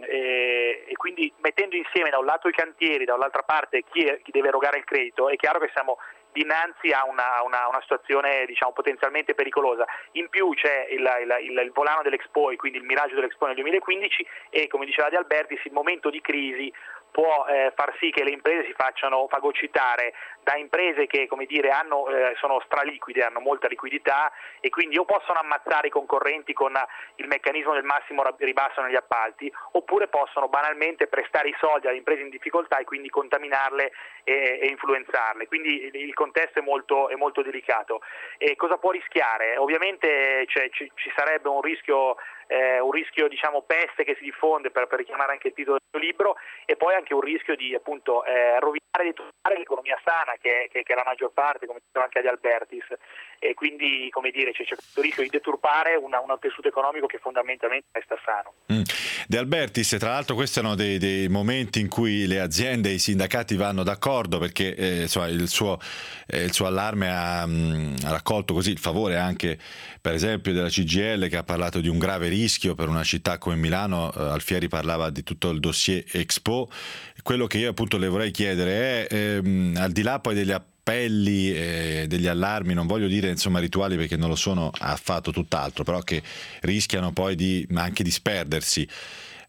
e, e quindi mettendo insieme da un lato i cantieri, dall'altra parte chi, è, chi deve erogare il credito, è chiaro che siamo dinanzi a una, una, una situazione, diciamo, potenzialmente pericolosa. In più c'è il, il, il, il volano dell'Expo, e quindi il miraggio dell'Expo nel duemilaquindici, e come diceva De Albertis, il momento di crisi può eh, far sì che le imprese si facciano fagocitare da imprese che, come dire, hanno, eh, sono straliquide, hanno molta liquidità, e quindi o possono ammazzare i concorrenti con il meccanismo del massimo ribasso negli appalti, oppure possono banalmente prestare i soldi alle imprese in difficoltà e quindi contaminarle e, e influenzarle. Quindi il contesto è molto, è molto delicato. E cosa può rischiare? Ovviamente cioè, ci, ci sarebbe un rischio Eh, un rischio, diciamo, peste che si diffonde, per, per richiamare anche il titolo del libro, e poi anche un rischio di, appunto, eh, rovinare e deturpare l'economia sana, che, che, che è la maggior parte, come diceva anche De Albertis, e quindi, come dire, c'è, c'è questo rischio di deturpare una, un tessuto economico che fondamentalmente resta sano. Mm. De Albertis, tra l'altro questi sono dei, dei momenti in cui le aziende e i sindacati vanno d'accordo, perché eh, insomma, il, suo, eh, il suo allarme ha, mh, ha raccolto così il favore anche, per esempio, della C G I L, che ha parlato di un grave rischio per una città come Milano. eh, Alfieri parlava di tutto il dossier Expo. Quello che io appunto le vorrei chiedere è, ehm, al di là poi degli appelli e degli allarmi, non voglio dire insomma rituali perché non lo sono affatto, tutt'altro, però che rischiano poi di anche di sperdersi,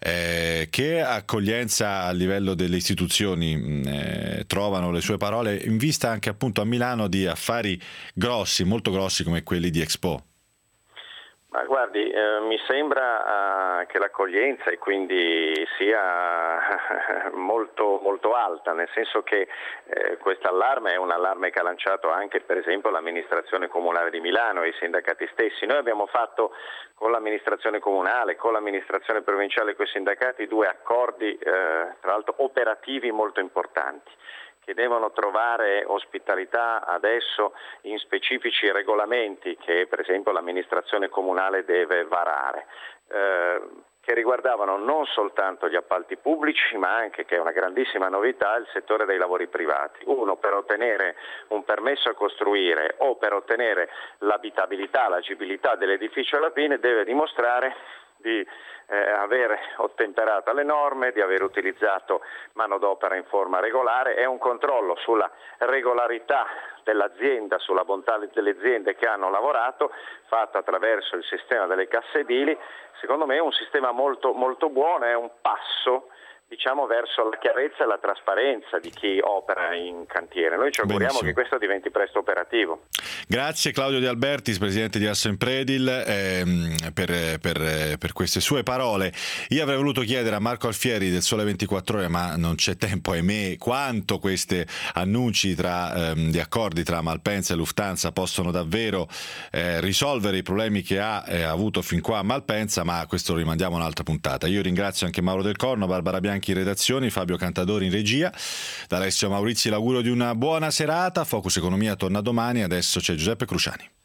Eh, che accoglienza a livello delle istituzioni eh, trovano le sue parole in vista anche appunto a Milano di affari grossi, molto grossi come quelli di Expo? Ma guardi, eh, mi sembra uh, che l'accoglienza e quindi sia molto, molto alta, nel senso che eh, questo allarme è un allarme che ha lanciato anche per esempio l'amministrazione comunale di Milano e i sindacati stessi. Noi abbiamo fatto con l'amministrazione comunale, con l'amministrazione provinciale e con i sindacati due accordi eh, tra l'altro operativi molto importanti, che devono trovare ospitalità adesso in specifici regolamenti che per esempio l'amministrazione comunale deve varare, eh, che riguardavano non soltanto gli appalti pubblici ma anche, che è una grandissima novità, il settore dei lavori privati. Uno, per ottenere un permesso a costruire o per ottenere l'abitabilità, l'agibilità dell'edificio alla fine deve dimostrare di eh, aver ottemperato alle norme, di aver utilizzato manodopera in forma regolare e un controllo sulla regolarità dell'azienda, sulla bontà delle aziende che hanno lavorato, fatto attraverso il sistema delle casse edili. Secondo me è un sistema molto, molto buono, è un passo diciamo verso la chiarezza e la trasparenza di chi opera in cantiere. Noi ci auguriamo Benissimo. che questo diventi presto operativo. Grazie Claudio De Albertis, presidente di Assoimpredil, ehm, per, per, per queste sue parole. Io avrei voluto chiedere a Marco Alfieri del Sole ventiquattro Ore, ma non c'è tempo, ahimè, quanto questi annunci tra, ehm, di accordi tra Malpensa e Lufthansa possono davvero eh, risolvere i problemi che ha eh, avuto fin qua a Malpensa, ma questo lo rimandiamo a un'altra puntata. Io ringrazio anche Mauro Del Corno, Barbara Bianchi in redazione, Fabio Cantadori in regia. Da Alessio Maurizi l'augurio di una buona serata. Focus Economia torna domani, adesso c'è Giuseppe Cruciani.